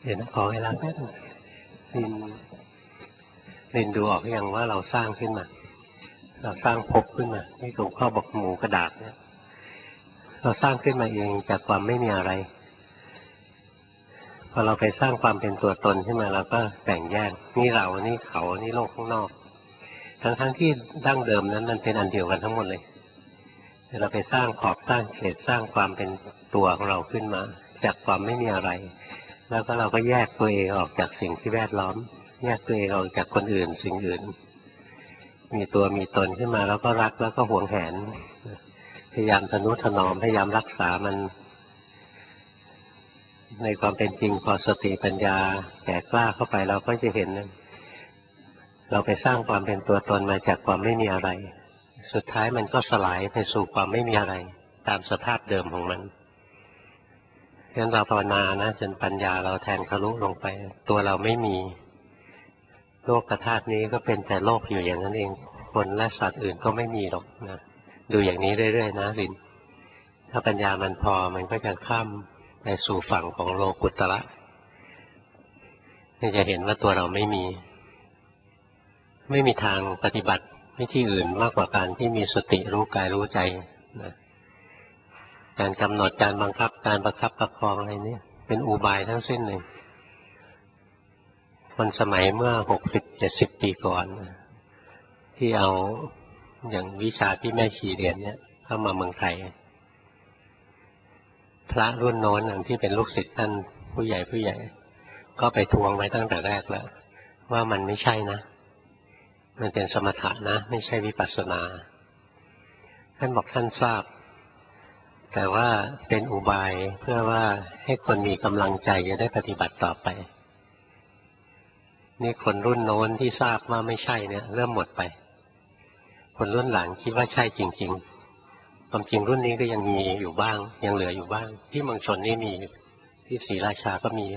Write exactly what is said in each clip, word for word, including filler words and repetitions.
เดี๋ยวนะขอเวลาแป๊บนึงลินลินดูออกยังว่าเราสร้างขึ้นมาเราสร้างภพขึ้นมาที่หลวงพ่อบอกหมูกระดาษเนี่ยเราสร้างขึ้นมาเองจากความไม่มีอะไรพอเราไปสร้างความเป็นตัวตนขึ้นมาเราก็แบ่งแยกนี่เรานี่เขานี่โลกข้างนอกทั้งๆที่ดั้งเดิมนั้นมันเป็นอันเดียวกันทั้งหมดเลยเราไปสร้างขอบสร้างเขตสร้างความเป็นตัวของเราขึ้นมาจากความไม่มีอะไรแล้วก็เราก็แยกตัวเองออกจากสิ่งที่แวดล้อมแยกตัวเองออกจากคนอื่นสิ่งอื่นมีตัวมีตนขึ้นมาแล้วก็รักแล้วก็หวงแหนพยายามทนุถนอมพยายามรักษามันในความเป็นจริงพอสติปัญญาแก่กล้าเข้าไปเราก็จะเห็นเราไปสร้างความเป็นตัวตนมาจากความไม่มีอะไรสุดท้ายมันก็สลายไปสู่ความไม่มีอะไรตามสภาพเดิมของมันฉะนั้นเราภาวนานะจนปัญญาเราแทงทะลุลงไปตัวเราไม่มีโลกธาตุนี้ก็เป็นแต่โลกอยู่อย่างนั้นเองคนและสัตว์อื่นก็ไม่มีหรอกนะดูอย่างนี้เรื่อยๆนะลินถ้าปัญญามันพอมันก็จะข้ามไปสู่ฝั่งของโลกุตระจะเห็นว่าตัวเราไม่มีไม่มีทางปฏิบัติวิธีอื่นมากกว่าการที่มีสติรู้กายรู้ใจนะการกำหนดการบังคับการประคับประคองอะไรเนี่ยเป็นอุบายทั้งสิ้นเลยคนสมัยเมื่อหกสิบเจ็ดสิบปีก่อนที่เอาอย่างวิชาที่แม่ชีเรียนเนี่ยเข้ามาเมืองไทยพระรุ่นโน้นที่เป็นลูกศิษย์ท่านผู้ใหญ่ผู้ใหญ่ก็ไปทวงไว้ตั้งแต่แรกแล้วว่ามันไม่ใช่นะมันเป็นสมถะนะไม่ใช่วิปัสสนาท่านบอกท่านทราบแต่ว่าเป็นอุบายเพื่อว่าให้คนมีกำลังใจจะได้ปฏิบัติต่อไปนี่คนรุ่นโน้นที่ทราบว่าไม่ใช่เนี่ยเริ่มหมดไปคนรุ่นหลังคิดว่าใช่จริงๆความจริงรุ่นนี้ก็ยังมีอยู่บ้างยังเหลืออยู่บ้างที่เมืองชนนี่มีที่ศรีราชาก็มี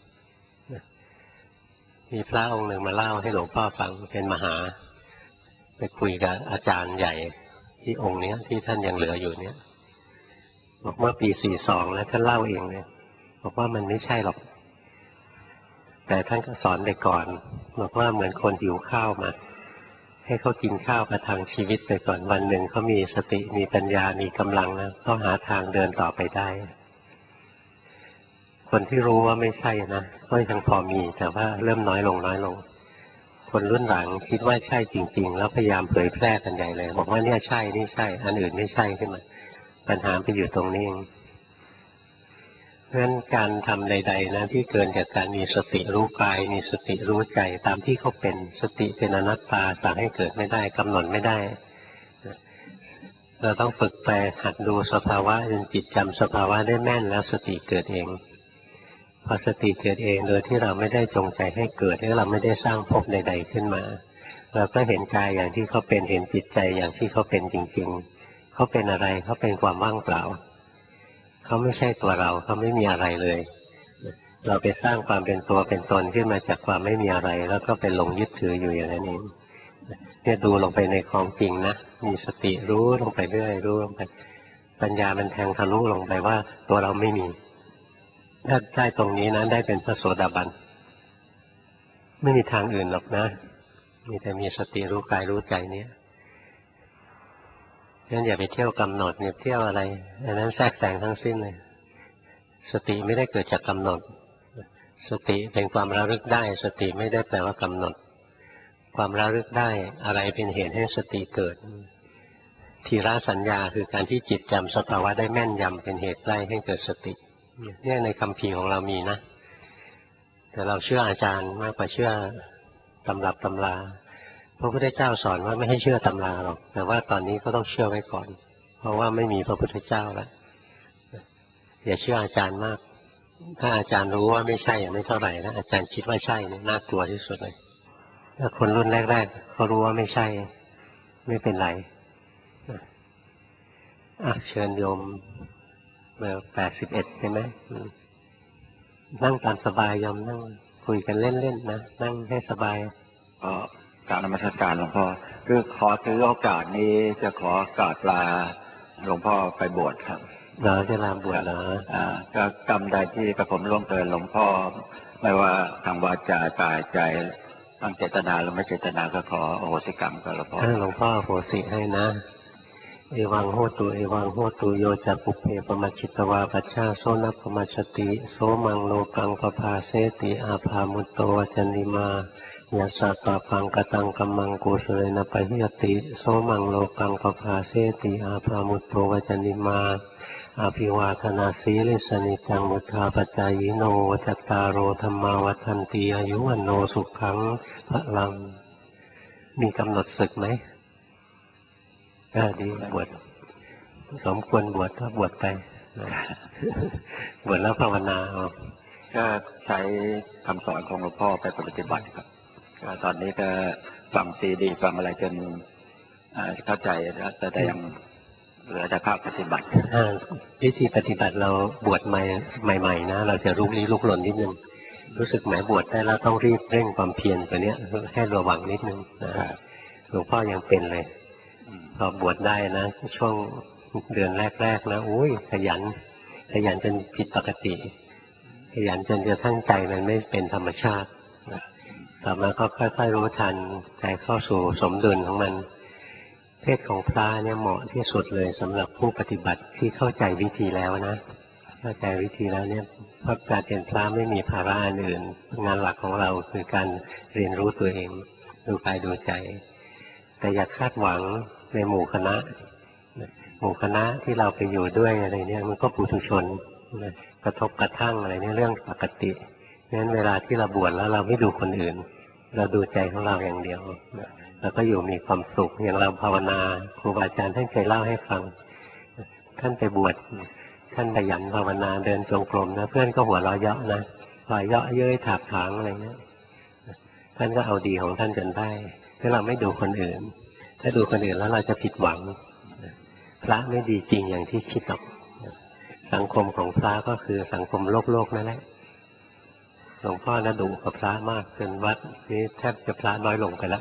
มีพระองค์หนึ่งมาเล่าให้หลวงพ่อฟังเป็นมหาไปคุยกับอาจารย์ใหญ่ที่องค์นี้ที่ท่านยังเหลืออยู่เนี่ยบอกเมื่อปีสี่สองแล้วท่านเล่าเองเลยบอกว่ามันไม่ใช่หรอกแต่ท่านก็สอนไปก่อนบอกว่าเหมือนคนหิวข้าวมาให้เขากินข้าวประทังชีวิตไปก่อนวันหนึ่งเขามีสติมีปัญญามีกำลังนะเขาหาทางเดินต่อไปได้คนที่รู้ว่าไม่ใช่นะก็ยังพอมีแต่ว่าเริ่มน้อยลงน้อยลงคนรุ่นหลังคิดว่าใช่จริงๆแล้วพยายามเผยแพร่กันใหญ่เลยบอกว่าเนี่ยใช่นี่ใช่อันอื่นไม่ใช่ขึ้นมาปัญหาไปอยู่ตรงนี้เองเพราะฉะนั้นการทำใดๆนะที่เกินจากการมีสติรู้กายมีสติรู้ใจตามที่เขาเป็นสติเป็นอนัตตาสั่งให้เกิดไม่ได้กำหนดไม่ได้เราต้องฝึกไปหัดดูสภาวะจนจิตจำสภาวะได้แม่นแล้วสติเกิดเองพอสติเกิดเองโดยที่เราไม่ได้จงใจให้เกิดหรือเราไม่ได้สร้างภพใดๆขึ้นมาเราก็เห็นกายอย่างที่เขาเป็นเห็นจิตใจอย่างที่เขาเป็นจริงๆเขาเป็นอะไรเขาเป็นความว่างเปล่าเขาไม่ใช่ตัวเราเขาไม่มีอะไรเลยเราไปสร้างความเป็นตัวเป็นตนขึ้นมาจากความไม่มีอะไรแล้วก็ไปหลงยึดถืออยู่อย่างนั้นเองเนี่ยดูลงไปในของจริงนะมีสติรู้ลงไปเรื่อยรู้ลงไปปัญญามันแทงทะลุลงไปว่าตัวเราไม่มีถ้าได้ตรงนี้นะได้เป็นพระโสดาบันไม่มีทางอื่นหรอกนะมีแต่มีสติรู้กายรู้ใจเนี้ยงั้นอย่าไปเที่ยวกำหนดอย่าเที่ยวอะไรอันนั้นแทรกแซงทั้งสิ้นเลยสติไม่ได้เกิดจากกำหนดสติเป็นความระลึกได้สติไม่ได้แปลว่ากำหนดความระลึกได้อะไรเป็นเหตุให้สติเกิดทีละสัญญาคือการที่จิตจำสภาวะได้แม่นยำเป็นเหตุใกล้ให้เกิดสติเนี่ยในคัมภีร์ของเรามีนะแต่เราเชื่ออาจารย์มากกว่าเชื่อตำรับตำราพระพุทธเจ้าสอนว่าไม่ให้เชื่อตำราหรอกแต่ว่าตอนนี้ก็ต้องเชื่อไว้ก่อนเพราะว่าไม่มีพระพุทธเจ้าแล้วอย่าเชื่ออาจารย์มากถ้าอาจารย์รู้ว่าไม่ใช่ไม่เท่าไหร่นะอาจารย์คิดว่าใช่เนี่ยน่ากลัวที่สุดเลยถ้าคนรุ่นแรกๆเขารู้ว่าไม่ใช่ไม่เป็นไรอ่ะเชิญโยมเบอร์แปดสิบเอ็ดใช่ไหมนั่งตามสบายยอมนั่งคุยกันเล่นๆนะนั่งให้สบายก็กราบนมัสการหลวงพ่อคือขอถือโอกาสนี้จะขอกราบลาหลวงพ่อไปบวชครับเราจะลาบวชเหรออ่าก็กรรมใดที่กระผมล่วงเกินหลวงพ่อไม่ว่าทางวาจากายใจทางเจตนาหรือไม่เจตนาก็ขอโอโหสิกรรมกับหลวงพ่อหลวงพ่อโหสิให้นะเอวังโหตุเอวังโหตุโยจะปุเพปมัจฉิตวาปัชชาโซนปมัชชติโสมังโลกังปภาเสติอาภามุตโตวจันติมายัสสะปะปังกตังกัมมังกุสเลนะปะหิยติโสมังโลกังปภาเสติอาภามุตโตวจันติมาอภิวาทนาสีลิสนิจังมุทธาปจายโนจัตตารโอธรรมาวัฏันติอายุวันโนสุขังพลังมีกำหนดศึกไหมก็ดีบวชสมควรบวชก็บวชไปบวชแล้วภาวนาเอาก็ใช้คำสอนของหลวงพ่อไปปฏิบัติครับก็ตอนนี้ก็ฟังซีดีฟังอะไรจนเข้าใจแล้วแต่ยังเหลือแต่ภาคปฏิบัติวิธีปฏิบัติเราบวชใหม่ใหม่ๆนะเราจะลุกลี้ลุกลนนิดนึงรู้สึกแหมบวชได้แล้วต้องรีบเร่งความเพียรตัวเนี้ยให้ระวังนิดนึงนะหลวงพ่อยังเป็นเลยพอบวชได้นะช่วงเดือนแรกๆนะอุ้ยขยันขยันจนผิดปกติขยันจนจะทั้งใจมันไม่เป็นธรรมชาติต่อมาก็ค่อยๆรู้ทันใจเข้าสู่สมดุลของมันเทศของพระเนี่ยเหมาะที่สุดเลยสำหรับผู้ปฏิบัติที่เข้าใจวิธีแล้วนะเข้าใจวิธีแล้วเนี่ยเพราะการเป็นพระไม่มีภาระอื่นงานหลักของเราคือการเรียนรู้ตัวเองดูกายดูใจแต่อย่าคาดหวังในหมู่คณะหมู่คณะที่เราไปอยู่ด้วยอะไรเนี่ยมันก็ปุถุชนกระทบกระทั่งอะไรเนี่ยเรื่องปกติงั้นเวลาที่เราบวชแล้วเราไม่ดูคนอื่นเราดูใจของเราอย่างเดียวเราก็อยู่มีความสุขอย่างเราภาวนาครูบาอาจารย์ท่านเคยเล่าให้ฟังท่านไปบวชท่านขยันภาวนาเดินจงกรมนะเพื่อนก็หัวเราะเยาะนะหัวเราะเย้ยถากถางอะไรเงี้ยท่านก็เอาดีของท่านจนได้ถ้าเราไม่ดูคนอื่นถ้าดูคนอื่นแล้วเราจะผิดหวังพระไม่ดีจริงอย่างที่คิดหรอกสังคมของพระก็คือสังคมโลกโลกนั่นแหละหลวงพ่อน่าดุกับพระมากจนวัดนี้แทบจะพระน้อยลงไปแล้ว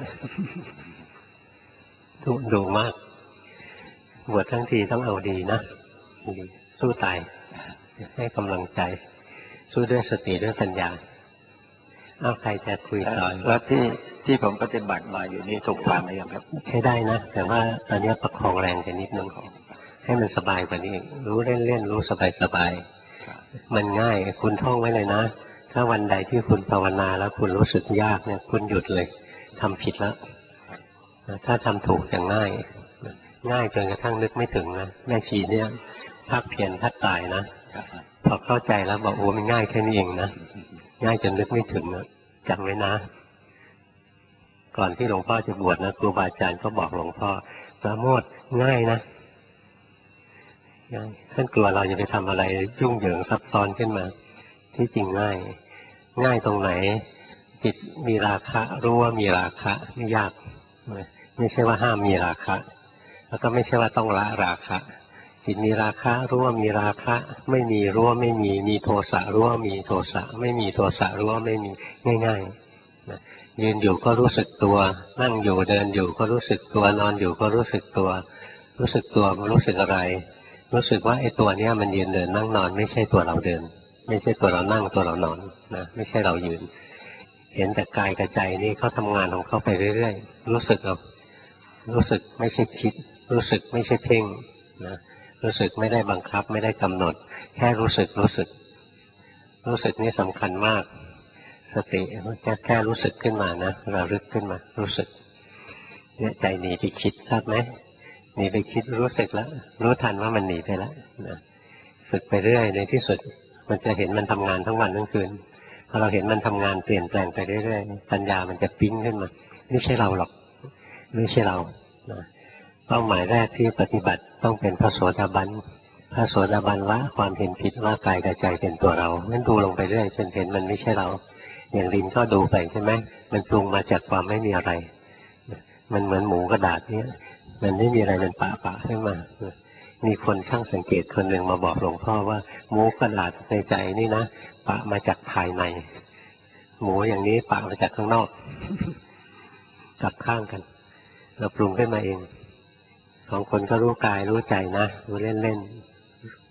ดุดุมากบวชทั้งทีต้องเอาดีนะสู้ตายให้กำลังใจสู้ด้วยสติด้วยปัญญาเอาใครจะคุยต่อแล้วที่ที่ผมปฏิบัติมาอยู่นี่ถูกทางหรือยังครับใช้ได้นะแต่ว่าตอนนี้ประคองแรงกันนิดนึงให้มันสบายกว่านี้รู้เล่นๆรู้สบายๆมันง่ายคุณท่องไว้เลยนะถ้าวันใดที่คุณภาวนาแล้วคุณรู้สึกยากเนี่ยคุณหยุดเลยทำผิดแล้วถ้าทำถูกจะง่ายง่ายจนกระทั่งนึกไม่ถึงนะแม่ชีเนี่ยภาคเพียรแทบตายนะพอเข้าใจแล้วบอกโอ้มันง่ายแค่นี้เองนะง่ายจนนึกไม่ถึงนะจำไว้นะก่อนที่หลวงพ่อจะบวชนะครูบาอาจารย์ก็บอกหลวงพ่อปราโมทย์ง่ายนะง่ายท่านกลัวเราจะไปทำอะไรยุ่งเหยิงซับซ้อนขึ้นมาที่จริงง่ายง่ายตรงไหนจิตมีราคะรู้ว่ามีราคะไม่ยากไม่ใช่ว่าห้ามมีราคะแล้วก็ไม่ใช่ว่าต้องละราคะจิตมีราคะรู้ว่ามีราคะไม่มีรู้ว่าไม่มีมีโทสะรู้ว่ามีโทสะไม่มีโทสะรู้ว่าไม่มีง่ายๆยืนอยู่ก็รู้สึกตัวนั่งอยู่เดินอยู่ก็รู้สึกตัวนอนอยู่ก็รู้สึกตัวรู้สึกตัวรู้สึกอะไรรู้สึกว่าไอ้ตัวเนี้ยมันยืนเดินนั่งนอนไม่ใช่ตัวเราเดินไม่ใช่ตัวเรานั่งตัวเรานอนนะไม่ใช่เรายืนเห็นแต่กายกับใจนี่เขาทำงานของเขาไปเรื่อยๆรู้สึกเอารู้สึกไม่ใช่คิดรู้สึกไม่ใช่เพ่งนะรู้สึกไม่ได้บังคับไม่ได้กำหนดแค่รู้สึกรู้สึกรู้สึกนี่สำคัญมากสติแค่แค่รู้สึกขึ้นมานะระลึกขึ้นมารู้สึกเนี่ยใจหนีไปคิดทราบไหมหนีไปคิดรู้สึกแล้วรู้ทันว่ามันหนีไปแล้วนะฝึกไปเรื่อยในที่สุดมันจะเห็นมันทำงานทั้งวันทั้งคืนพอเราเห็นมันทำงานเปลี่ยนแปลงไปเรื่อยๆปัญญามันจะปิ๊งขึ้นมาไม่ใช่เราหรอกไม่ใช่เรานะเป้าหมายแรกที่ปฏิบัติต้องเป็นพระโสดาบันพระโสดาบันละความเห็นผิดว่ากายกับใจเป็นตัวเรางั้นดูลงไปเรื่อยจนเห็นมันไม่ใช่เราอย่างลินก็ดูไปใช่ไหมมันปรุงมาจากความไม่มีอะไรมันเหมือนหมูกระดาษเนี้ยมันไม่มีอะไรมันปะปะขึ้นมามีคนช่างสังเกตคนหนึ่งมาบอกหลวงพ่อว่าหมูกระดาษในใจนี่นะปะมาจากภายในหมูอย่างนี้ปะมาจากข้างนอกกลับข้างกันเราปรุงขึ้นมาเองสองคนก็รู้กายรู้ใจนะรู้เล่นๆ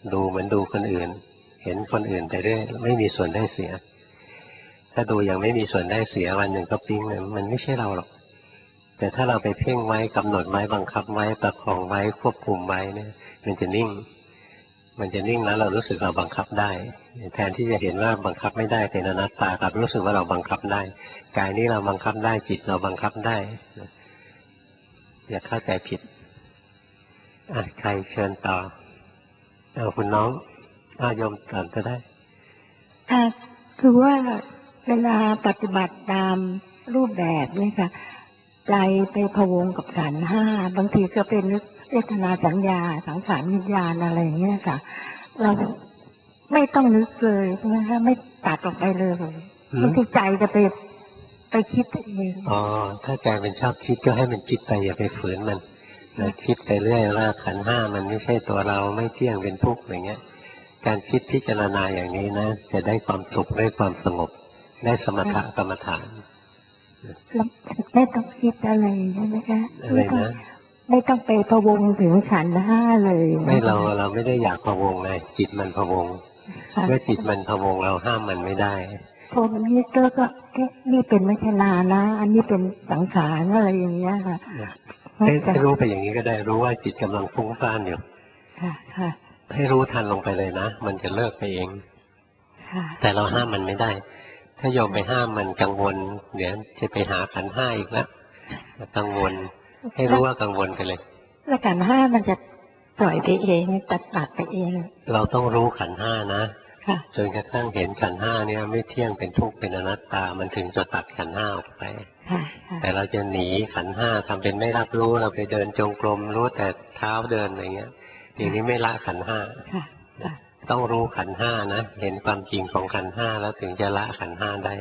ดูเหมือนดูคนอื่นเห็นคนอื่นไปเรื่อยไม่มีส่วนได้เสียถ้าดูอย่างไม่มีส่วนได้เสียวันหนึ่งก็ปิ๊งเลยมันไม่ใช่เราหรอกแต่ถ้าเราไปเพ่งไว้กำหนดไว้บังคับไว้ประคองไว้ควบคุมไว้เนี่ยมันจะนิ่งมันจะนิ่งแล้วเรารู้สึกเราบังคับได้แทนที่จะเห็นว่าบังคับไม่ได้เป็นอนัตตากลับรู้สึกว่าเราบังคับได้กายนี้เราบังคับได้จิตเราบังคับได้อย่าเข้าใจผิดอ่ะใครเชิญต่อเอาคุณน้องอาโยมก่อนก็ได้ค่ะคือว่าเวลาปฏิบัติตามรูปแบบนี่ค่ะใจไปพะวงกับขันธ์ห้าบางทีก็เป็นนึกเวทนาสัญญาสังขารวิญญาณอะไรอย่างเงี้ยค่ะเราไม่ต้องนึกเลยใช่ไหมคะไม่ตัดออกไปเลยบางทีใจจะไปไปคิดเองอ๋อถ้าใจมันชอบคิดก็ให้มันคิดไปอย่าไปฝืนมันนะคิดไปเรื่อยว่าขันธ์ห้ามันไม่ใช่ตัวเราไม่เที่ยงเป็นทุกข์อย่างเงี้ยการคิดพิจารณาอย่างนี้นะจะได้ความสุขได้ความสงบได้สมถะกรรมฐานไม่ต้องคิดอะไรใช่ไหมคะอะไรนะไม่ต้องไปพะวงถึงขันธ์ห้าเลยไม่เราเราไม่ได้อยากพะวงเลยจิตมันพะวงเมื่อจิตมันพะวงเราห้ามมันไม่ได้พอมันนี่ก็ก็นี่เป็นไม่ใช่นานะอันนี้เป็นสังขารอะไรอย่างเงี้ยค่ะให้รู้ไปอย่างนี้ก็ได้รู้ว่าจิตกำลังฟุ้งซ่านอยู่ค่ะค่ะให้รู้ทันลงไปเลยนะมันจะเลิกไปเองแต่เราห้ามมันไม่ได้ถ้าโยมไปห้ามมันกังวลเดี๋ยวจะไปหาขันธ์ห้าอีกแล้วกังวลให้รู้ว่ากังวลไปเลยแล้วขันธ์ห้ามันจะปล่อยไปเองตัดตัดไปเองเราต้องรู้ขันธ์ห้านะจนกระทั่งเห็นขันธ์ห้าเนี่ยไม่เที่ยงเป็นทุกข์เป็นอนัตตามันถึงจะตัดขันธ์ห้าออกไปแต่เราจะหนีขันธ์ห้าทำเป็นไม่รับรู้เราไปเดินจงกรมรู้แต่เท้าเดินอะไรเงี้ยอย่างนี้ไม่ละขันธ์ห้าต้องรู้ขันธ์ห้านะเห็นความจริงของขันธ์ห้าแล้วถึงจะละขันธ์ห้าได้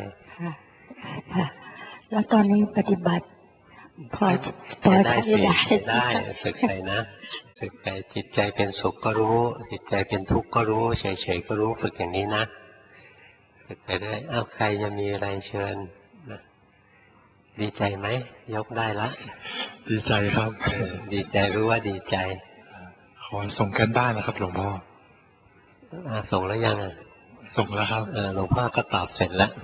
แล้วตอนนี้ปฏิบัติพอพอได้ได้ฝึกไปนะฝึกไปจิตใจเป็นสุขก็รู้จิตใจเป็นทุกข์ก็รู้เฉยๆก็รู้ฝึกอย่างนี้นะฝึกไปได้อ้าวใครจะมีอะไรเชิญดีใจไหมยกได้ละดีใจครับดีใจรู้ว่าดีใจขอส่งกันบ้านนะครับหลวงพ่อส่งแล้วยังอ่ะส่งแล้วครับหลวงพ่อก็ตอบเสร็จแล้ว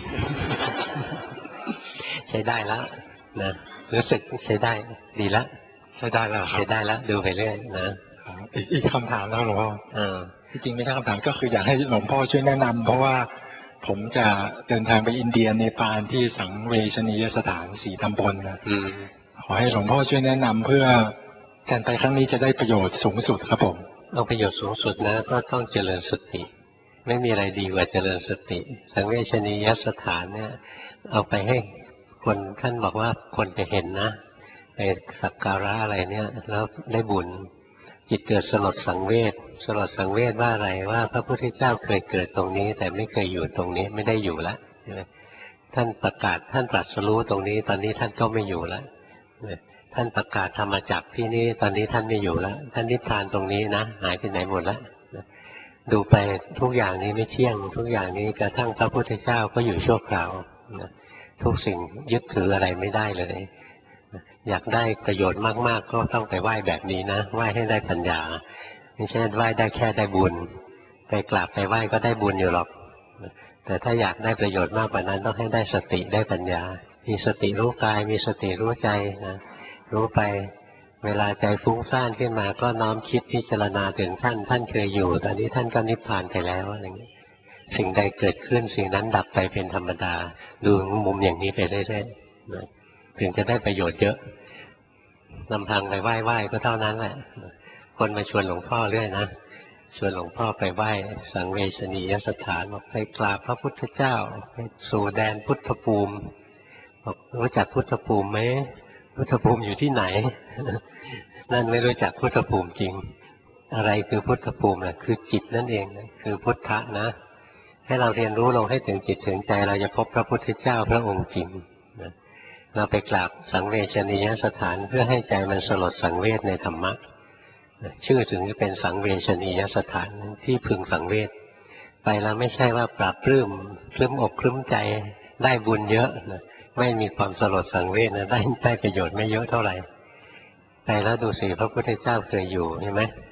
ใช้ได้แล้วนะรู้สึกใช้ได้ดีแล้วใช้ได้แล้วครับใช้ได้แล้วดูไปเรื่อยนะอีกอีกคำถามแล้วหลวงพ่อที่จริงไม่ใช่คำถามก็คืออยากให้หลวงพ่อช่วยแนะนำเพราะว่าผมจะเดินทางไปอินเดียเนปาลที่สังเวชนียสถานสี่ตำบลนะขอให้หลวงพ่อช่วยแนะนำเพื่อการไปครั้งนี้จะได้ประโยชน์สูงสุดครับผมเอาประโยชน์สูงสุดนะก็ต้องเจริญสติไม่มีอะไรดีกว่าเจริญสติสังเวชนียสถานเนี่ยเอาไปให้คนท่านบอกว่าคนจะเห็นนะไปสักการะอะไรเนี่ยแล้วได้บุญจิตเกิดสลดสังเวชสลดสังเวชว่าอะไรว่าพระพุทธเจ้าเคยเกิดตรงนี้แต่ไม่เคยอยู่ตรงนี้ไม่ได้อยู่แล้วท่านประกาศท่านตรัสรู้ตรงนี้ตอนนี้ท่านก็ไม่อยู่แล้วท่านประกาศธรรมจักรที่นี่ตอนนี้ท่านไม่อยู่แล้วท่านนิพพานตรงนี้นะหายไปไหนหมดแล้วดูไปทุกอย่างนี้ไม่เที่ยงทุกอย่างนี้กระทั่งพระพุทธเจ้าก็อยู่ชั่วคราวทุกสิ่งยึดถืออะไรไม่ได้เลยอยากได้ประโยชน์มากๆก็ต้องไปไหว้แบบนี้นะไหว้ให้ได้ปัญญาไม่ใช่ไหว้ได้แค่ได้บุญไปกราบไปไหว้ก็ได้บุญอยู่หรอกแต่ถ้าอยากได้ประโยชน์มากกว่านั้นต้องให้ได้สติได้ปัญญามีสติรู้กายมีสติรู้ใจนะรู้ไปเวลาใจฟุ้งซ่านขึ้นมาก็น้อมคิดพิจารณาถึงท่านท่านเคยอยู่ตอนนี้ท่านก็นิพพานไปแล้วอะไรอย่างนี้สิ่งใดเกิดขึ้นสิ่งนั้นดับไปเป็นธรรมดาดูมุมอย่างนี้ไปเรื่อยๆถึงจะได้ประโยชน์เยอะลำพังไปไหว้ไหว้ก็เท่านั้นแหละคนมาชวนหลวงพ่อเรื่อยนะชวนหลวงพ่อไปไหว้สังเวชนียสถานบอกไปกราบพระพุทธเจ้าไปสู่แดนพุทธภูมิบอกรู้จักพุทธภูมิไหมพุทธภูมิอยู่ที่ไหนนั่นไม่รู้จักพุทธภูมิจริงอะไรคือพุทธภูมิล่ะคือจิตนั่นเองคือพุทธะนะให้เราเรียนรู้ลงให้ถึงจิตถึงใจเราจะพบพระพุทธเจ้าพระองค์จริงนะเราไปกราบสังเวชนียสถานเพื่อให้ใจมันสลดสังเวชในธรรมะชื่อถึงจะเป็นสังเวชนียสถานที่พึงสังเวชไปแล้วไม่ใช่ว่าปราบปลื้มคลื้มอกคลื้มใจได้บุญเยอะนะไม่มีความสลดสังเวชนะได้ได้ประโยชน์ไม่เยอะเท่าไหร่ไปแล้วดูสิพระพุทธเจ้าเคยอยู่ใช่ไหม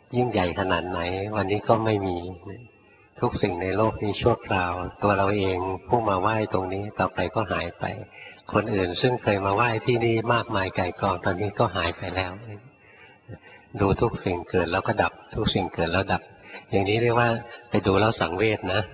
ยิ่งใหญ่ขนาดไหนวันนี้ก็ไม่มีทุกสิ่งในโลกนี้ชั่วคราวตัวเราเองผู้มาไหว้ตรงนี้ต่อไปก็หายไปคนอื่นซึ่งเคยมาไหว้ที่นี่มากมายไก่กองตอนนี้ก็หายไปแล้วดูทุกสิ่งเกิดแล้วก็ดับทุกสิ่งเกิดแล้วดับอย่างนี้เรียกว่าไปดูแล้วสังเวชนะ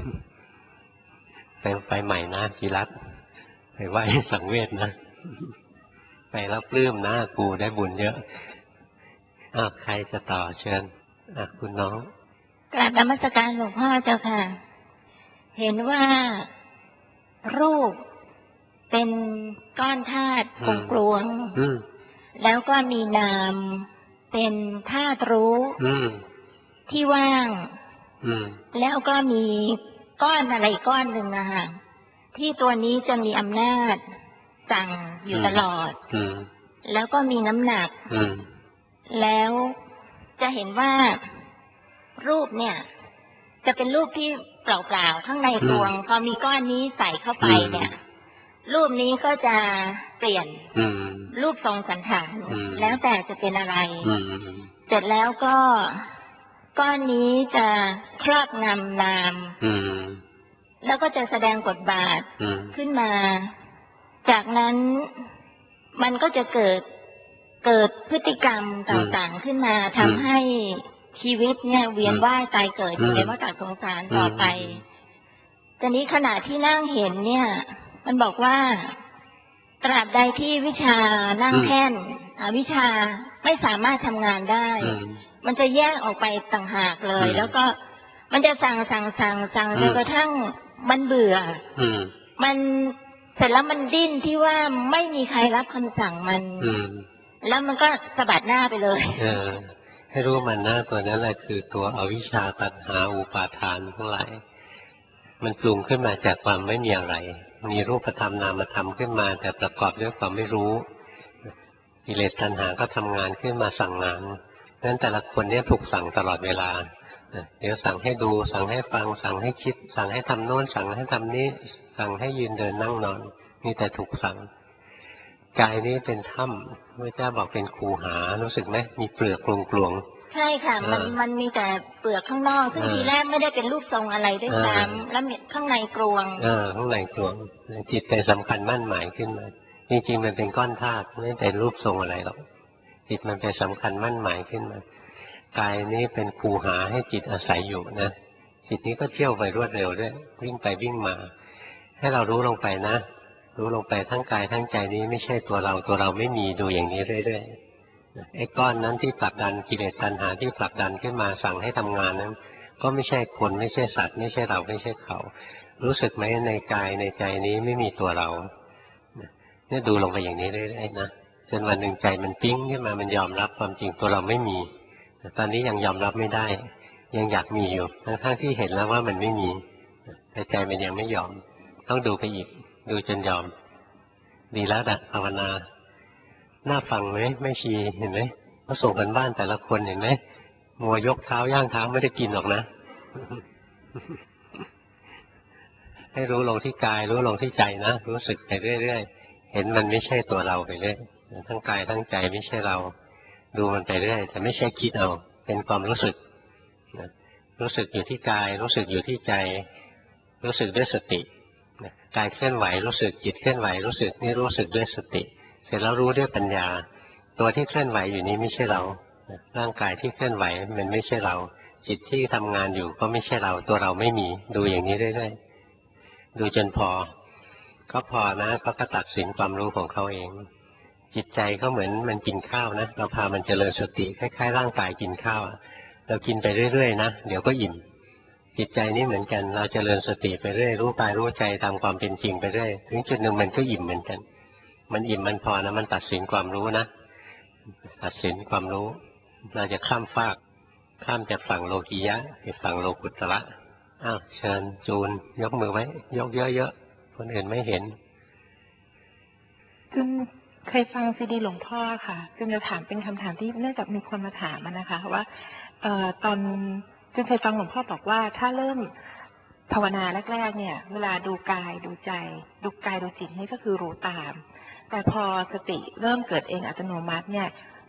ไปไปใหม่นะกีรัตไปไหว้สังเวชนะไปแล้วปลื้มนะกูได้บุญเยอะอ้าวใครจะต่อเชิญอ่ะคุณน้องกราบนมัสการหลวงพ่อเจ้าค่ะเห็นว่ารูปเป็นก้อนธาตุกลวงๆแล้วก็มีนามเป็นธาตุรู้ที่ว่างแล้วก็มีก้อนอะไรก้อนหนึ่งนะคะที่ตัวนี้จะมีอำนาจสั่งอยู่ตลอดแล้วก็มีน้ำหนักแล้วจะเห็นว่ารูปเนี่ยจะเป็นรูปที่เปล่าๆข้างในดวงพอมีก้อนนี้ใส่เข้าไปเนี่ยรูปนี้ก็จะเปลี่ยนรูปทรงสันฐานแล้วแต่จะเป็นอะไรเสร็จแล้วก็ก้อนนี้จะครอบงำนามแล้วก็จะแสดงบทบาทขึ้นมาจากนั้นมันก็จะเกิดเกิดพฤติกรรมต่างๆขึ้นมาทำให้ชีวิตเนี่ยเวียนว่ายตายเกิดอยู่ในวัฏสงสารต่อไปตอนนี้ขณะที่นั่งเห็นเนี่ยมันบอกว่าตราบใดที่วิชานั่งแท่นวิชาไม่สามารถทำงานได้มันจะแยกออกไปต่างหากเลยแล้วก็มันจะสั่งสั่งสั่งสั่งจนกระทั่งมันเบื่อมันเสร็จแล้วมันดิ้นที่ว่าไม่มีใครรับคำสั่งมันแล้วมันก็สะบัดหน้าไปเลยเออให้รู้มันหน้าตัวนั้นแหละคือตัวอวิชชาตัณหาอุปาทานทั้งหลายมันปรุงขึ้นมาจากความไม่มีอะไรมีรูปธรรมนามธรรมขึ้นมาแต่ประกอบด้วยความไม่รู้กิเลสตัณหาก็ทำงานขึ้นมาสั่งงานนั้นแต่ละคนเนี่ยถูกสั่งตลอดเวลาเดี๋ยวสั่งให้ดูสั่งให้ฟังสั่งให้คิดสั่งให้ทำโน้นสั่งให้ทำนี้สั่งให้ยืนเดินนั่งนอนมีแต่ถูกสั่งกายนี้เป็นถ้ำพระเจ้าบอกเป็นคูหารู้สึกไหมมีเปลือกกลวงๆใช่ค่ะมันมันมีแต่เปลือกข้างนอกซึ่งทีแรกไม่ได้เป็นรูปทรงอะไรด้วยซ้ำแล้วข้างในกลวงเออข้างในกลวงจิตใจสำคัญมั่นหมายขึ้นมาจริงๆมันเป็นก้อนธาตุไม่เป็นรูปทรงอะไรหรอกจิตมันเป็นสำคัญมั่นหมายขึ้นมากายนี้เป็นคูหาให้จิตอาศัยอยู่นะจิตนี้ก็เที่ยวไปรวดเร็วด้วยวิ่งไปวิ่งมาให้เรารู้ลงไปนะรู้ลงไปทั้งกายทั้งใจนี้ไม่ใช่ตัวเราตัวเราไม่มีดูอย่างนี้เรื่อยๆไอ้ก้อนนั้นที่ผลักดันกิเลสตัณหาที่ผลักดันขึ้นมาสั่งให้ทำงานนั้นก็ไม่ใช่คนไม่ใช่สัตว์ไม่ใช่เราไม่ใช่เขารู้สึกไหมในกายในใจนี้ไม่มีตัวเราเนี่ยดูลงไปอย่างนี้เรื่อยๆนะจนวันหนึ่งใจมันปิ๊งขึ้นมามันยอมรับความจริงตัวเราไม่มีแต่ตอนนี้ยังยอมรับไม่ได้ยังอยากมีอยู่ทั้งๆที่เห็นแล้วว่ามันไม่มีแต่ใจมันยังไม่ยอมต้องดูไปอีกดูจนยอมดีแล้วดัดภาวนาน่าฟังไหมไม่ชีเห็นไหมเขาส่งกันบ้านแต่ละคนเห็นไหมมัวยกเท้าย่างเท้าไม่ได้กินหรอกนะ ให้รู้ลงที่กายรู้ลงที่ใจนะรู้สึกไปเรื่อยๆเห็นมันไม่ใช่ตัวเราไปเรื่อยทั้งกายทั้งใจไม่ใช่เราดูมันไปเรื่อยแต่ไม่ใช่คิดเอาเป็นความรู้สึกนะรู้สึกอยู่ที่กายรู้สึกอยู่ที่ใจรู้สึกด้วยสติกายเคลื่อนไหวรู้สึกจิตเคลื่อนไหวรู้สึกนี่รู้สึกด้วยสติเสร็จแล้วรู้ด้วยปัญญาตัวที่เคลื่อนไหวอยู่นี้ไม่ใช่เราร่างกายที่เคลื่อนไหวมันไม่ใช่เราจิตที่ทำงานอยู่ก็ไม่ใช่เราตัวเราไม่มีดูอย่างนี้เรื่อยๆดูจนพอก็พอนะเขาก็ตัดสินความรู้ของเขาเองจิตใจก็เหมือนมันกินข้าวนะเราพามันเจริญสติคล้ายๆร่างกายกินข้าวเรากินไปเรื่อยๆนะเดี๋ยวก็อิ่มจิตใจนี่เหมือนกันเราเจริญสติไปเรื่อยรู้กายรู้ใจตามความเป็นจริงไปเรื่อยถึงจุดหนึ่งมันก็อิ่มเหมือนกันมันอิ่มมันพอนะมันตัดสินความรู้นะตัดสินความรู้เราจะข้ามฟากข้ามจากฝั่งโลกียะไปฝั่งโลกุตระอ้าวเชิญจูนยกมือไว้ยกเยอะๆคนอื่นไม่เห็นจุนเคยฟังซีดีหลวงพ่อค่ะจุนจะถามเป็นคำถามที่เนื่องจากมีคนมาถามนะคะว่าเอ่อตอนจุนเคยฟังหลวงพ่อบอกว่าถ้าเริ่มภาวนาแรกๆเนี่ยเวลาดูกายดูใจดูกายดูจิตนี่ก็คือรู้ตามแต่พอสติเริ่มเกิดเองอัตโนมัติเนี่ย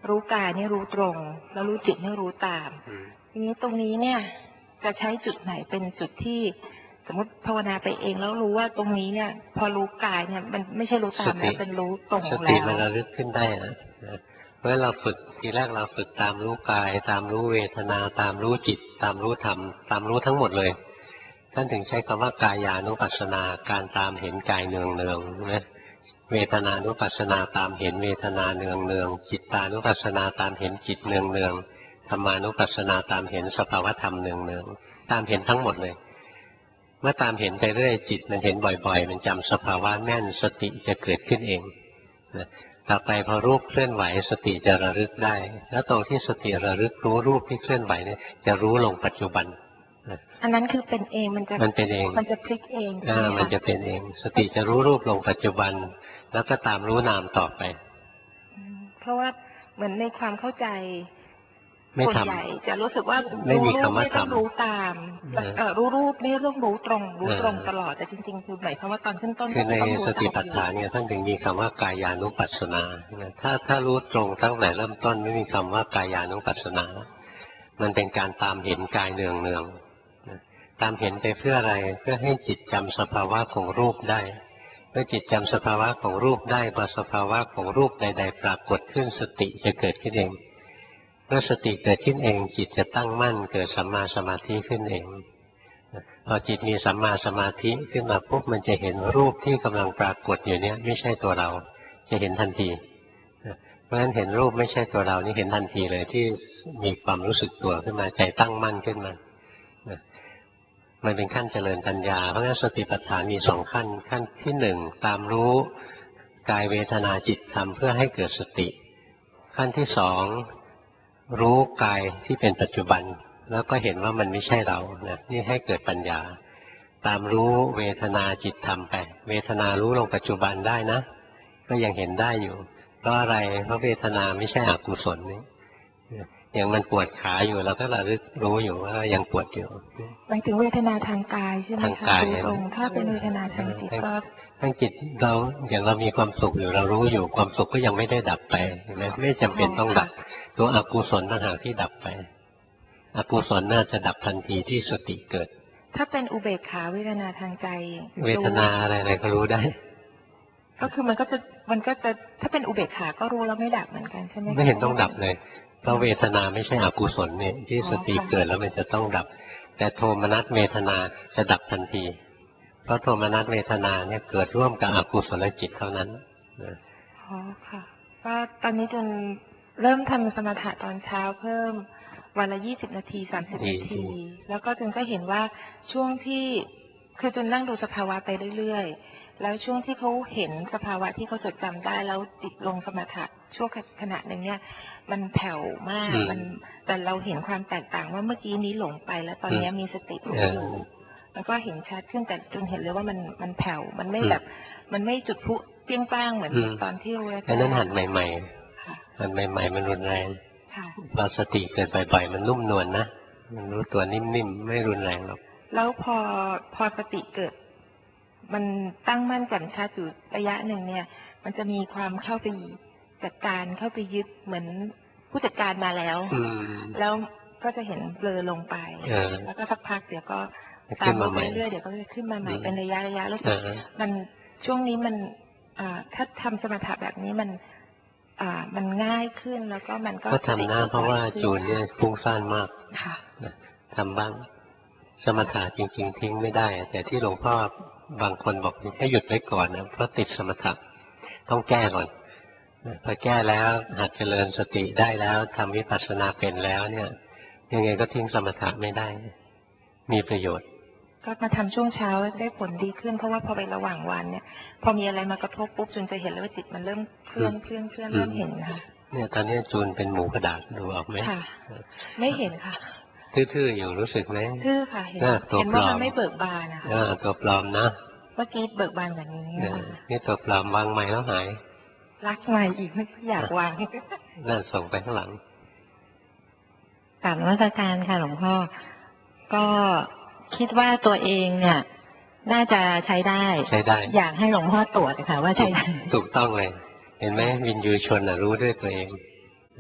รู้กายนี่รู้ตรง แล้วรู้จิตนี่รู้ตามทีนี้ตรงนี้เนี่ยจะใช้จุดไหนเป็นจุดที่สมมติภาวนาไปเองแล้วรู้ว่าตรงนี้เนี่ย พอรู้กายเนี่ยมันไม่ใช่รู้ตามแล้วเป็นรู้ตรงแล้วสติมันระลึกขึ้นได้นะเพราะเราฝึกทีแรกเราฝึกตามรู้กายตามรู้เวทนาตามรู้จิตตามรู้ธรรมตามรู้ทั้งหมดเลยท่านถึงใช้คำว่ากายานุปัสสนาการตามเห็นกายเนืองเนืองนะเวทนานุปัสสนาตามเห็นเวทนาเนืองเนืองจิตตานุปัสสนาตามเห็นจิตเนืองเนืองธรรมานุปัสสนาตามเห็นสภาวธรรมเนืองเนืองตามเห็นทั้งหมดเลยเมื่อตามเห็นไปเรื่อยจิตมันเห็นบ่อยๆมันจำสภาวะแม่นสติจะเกิดขึ้นเองนะต่อไปพอรูปเคลื่อนไหวสติจะระลึกได้แล้วตรงที่สติระลึกรู้รูปที่เคลื่อนไหวเนี่ยจะรู้ลงปัจจุบันอันนั้นคือเป็นเองมันจะมันเป็นเองมันจะพลิกเองอ่ามันจะเป็นเองสติจะรู้รูปลงปัจจุบันแล้วก็ตามรู้นามต่อไปเพราะว่าเหมือนในความเข้าใจส่วนใหญ่จะรู้สึกว่าไม่มีคำว่าต้องรู้ตามเออรู้รูปนี่เรื่องรู้ตรงรู้ตรงตลอดแต่จริงๆคือหมายความว่าตอนขึ้นต้นคือในสติปัฏฐานเนี่ยท่านถึงมีคำว่ากายานุปัสสนาถ้าถ้ารู้ตรงตั้งแต่เริ่มต้นไม่มีคำว่ากายานุปัสสนามันเป็นการตามเห็นกายเนืองเนืองตามเห็นไปเพื่ออะไรเพื่อให้จิตจำสภาวะของรูปได้เมื่อจิตจำสภาวะของรูปได้พอสภาวะของรูปใดๆปรากฏขึ้นสติจะเกิดขึ้นเองเมื่อสติเกิดขึ้นเองจิตจะตั้งมั่นเกิดสัมมาสมาธิขึ้นเองพอจิตมีสัมมาสมาธิขึ้นมาปุ๊บมันจะเห็นรูปที่กำลังปรากฏอยู่เนี้ยไม่ใช่ตัวเราจะเห็นทันทีเพราะฉะนั้นเห็นรูปไม่ใช่ตัวเรานี่เห็นทันทีเลยที่มีความรู้สึกตัวขึ้นมาใจตั้งมั่นขึ้นมามันเป็นขั้นเจริญปัญญาเพราะฉะนั้นสติปัฏฐานมีสองขั้นขั้นที่หนึ่งตามรู้กายเวทนาจิตธรรมเพื่อให้เกิดสติขั้นที่สองรู้กายที่เป็นปัจจุบันแล้วก็เห็นว่ามันไม่ใช่เรานะนี่ให้เกิดปัญญาตามรู้เวทนาจิตธรรมไปเวทนารู้ลงปัจจุบันได้นะก็ยังเห็นได้อยู่เพราะอะไรเพราะเวทนาไม่ใช่อกุศลนี่อย่างมันปวดขาอยู่เราก็ระลึกรู้อยู่ว่ายังปวดอยู่หมายถึงเวทนาทางกายใช่ไหมคะทางกายตรงถ้าเป็นเวทนาทางจิตก็ทางจิตเราอย่างเรามีความสุขอยู่เรารู้อยู่ความสุขก็ยังไม่ได้ดับไปเห็นไหมไม่จำเป็นต้องดับตัวอกุศลต่างหากที่ดับไปอกุศลน่าจะดับทันทีที่สติเกิดถ้าเป็นอุเบกขาเวทนาทางใจเวทนาอะไรๆก็รู้ได้ก็คือมันก็จะมันก็จะถ้าเป็นอุเบกขาก็รู้แล้วไม่ดับเหมือนกันใช่ไหมไม่เห็นต้องดับเลยเพราะเวทนาไม่ใช่อกุศลเนี่ยที่สติเกิดแล้วมันจะต้องดับแต่โทมนัสเวทนาจะดับทันทีเพราะโทมนัสเวทนาเนี่ยเกิดร่วมกับอกุศลจิตเท่านั้นอ๋อค่ะก็ตอนนี้จนเริ่มทำสมถะตอนเช้าเพิ่มวันละยี่สิบนาทีสามสิบนาทีแล้วก็จนก็เห็นว่าช่วงที่คือจนนั่งดูสภาวะไปเรื่อยๆแล้วช่วงที่เขาเห็นสภาวะที่เขาจดจำได้แล้วจิตลงสมถะช่วงขณะหนึ่งเนี่ยมันแผ่วมากมันแต่เราเห็นความแตกต่างว่าเมื่อกี้นี้หลงไปแล้วตอนนี้มีสติอยู่แล้วก็เห็นชัดขึ้นแต่จนเห็นเลยว่ามันมันแผ่วมันไม่แบบมันไม่จุดพุเปรี้ยงป้างเหมือนตอนที่เราอันนั้นหัดใหม่ๆหัดใหม่ๆมันรุนแรงพอสติเกิดบ่อยๆมันนุ่มนวลนะมันรู้ตัวนิ่มๆไม่รุนแรงหรอกแล้วพอพอสติเกิดมันตั้งมั่นแจ่มชัดอยู่ระยะหนึ่งเนี่ยมันจะมีความเข้าไปจัดการเข้าไปยึดเหมือนผู้จัดการมาแล้วแล้วก็จะเห็นเบลอลงไปแล้วก็สักพักเดี๋ยวก็ตามมาเรื่อยๆเดี๋ยวก็จะขึ้นมาใหม่เป็นระยะระยะแล้วมันช่วงนี้มันถ้าทำสมถะแบบนี้มันมันง่ายขึ้นแล้วก็มันก็ก็ทำหน้าเพราะว่าจูนเนี่ยฟุ้งซ่านมากทำบ้างสมถะจริงๆทิ้งไม่ได้แต่ที่หลวงพ่อบางคนบอกให้หยุดไว้ก่อนนะเพราะติดสมถะต้องแก้ก่อนพอแก้แล้วหัดเจริญสติได้แล้วทำวิปัสสนาเป็นแล้วเนี่ยยังไงก็ทิ้งสมถะไม่ได้มีประโยชน์ก็มาทำช่วงเช้าได้ผลดีขึ้นเพราะว่าพอไประหว่างวันเนี่ยพอมีอะไรมากระทบปุ๊บจนจะเห็นเลยว่าจิตมันเริ่มเคลื่อนเคลื่อนเคลื่อนเริ่มเห็นค่ะเนี่ยตอนนี้จูนเป็นหมูกระดาษดูออกไหมค่ะไม่เห็นค่ะทื่อๆอยู่รู้สึกไหมทื่อค่ะเห็นเห็นว่ามันไม่เบิกบานนะคะตัวปลอมนะเมื่อกี้เบิกบานแบบนี้นี่ตัวปลอมวางใหม่แล้วหายรักใหม่อีกไม่อยากวางนั่นส่งไปข้างหลังกราบนมัสการค่ะหลวงพ่อก็คิดว่าตัวเองเนี่ยน่าจะใช้ได้ใช้ได้อยากให้หลวงพ่อตรวจค่ะว่าใช้ได้ถูกต้องเลยเห็นไหมวินยูชนรู้ด้วยตัวเอง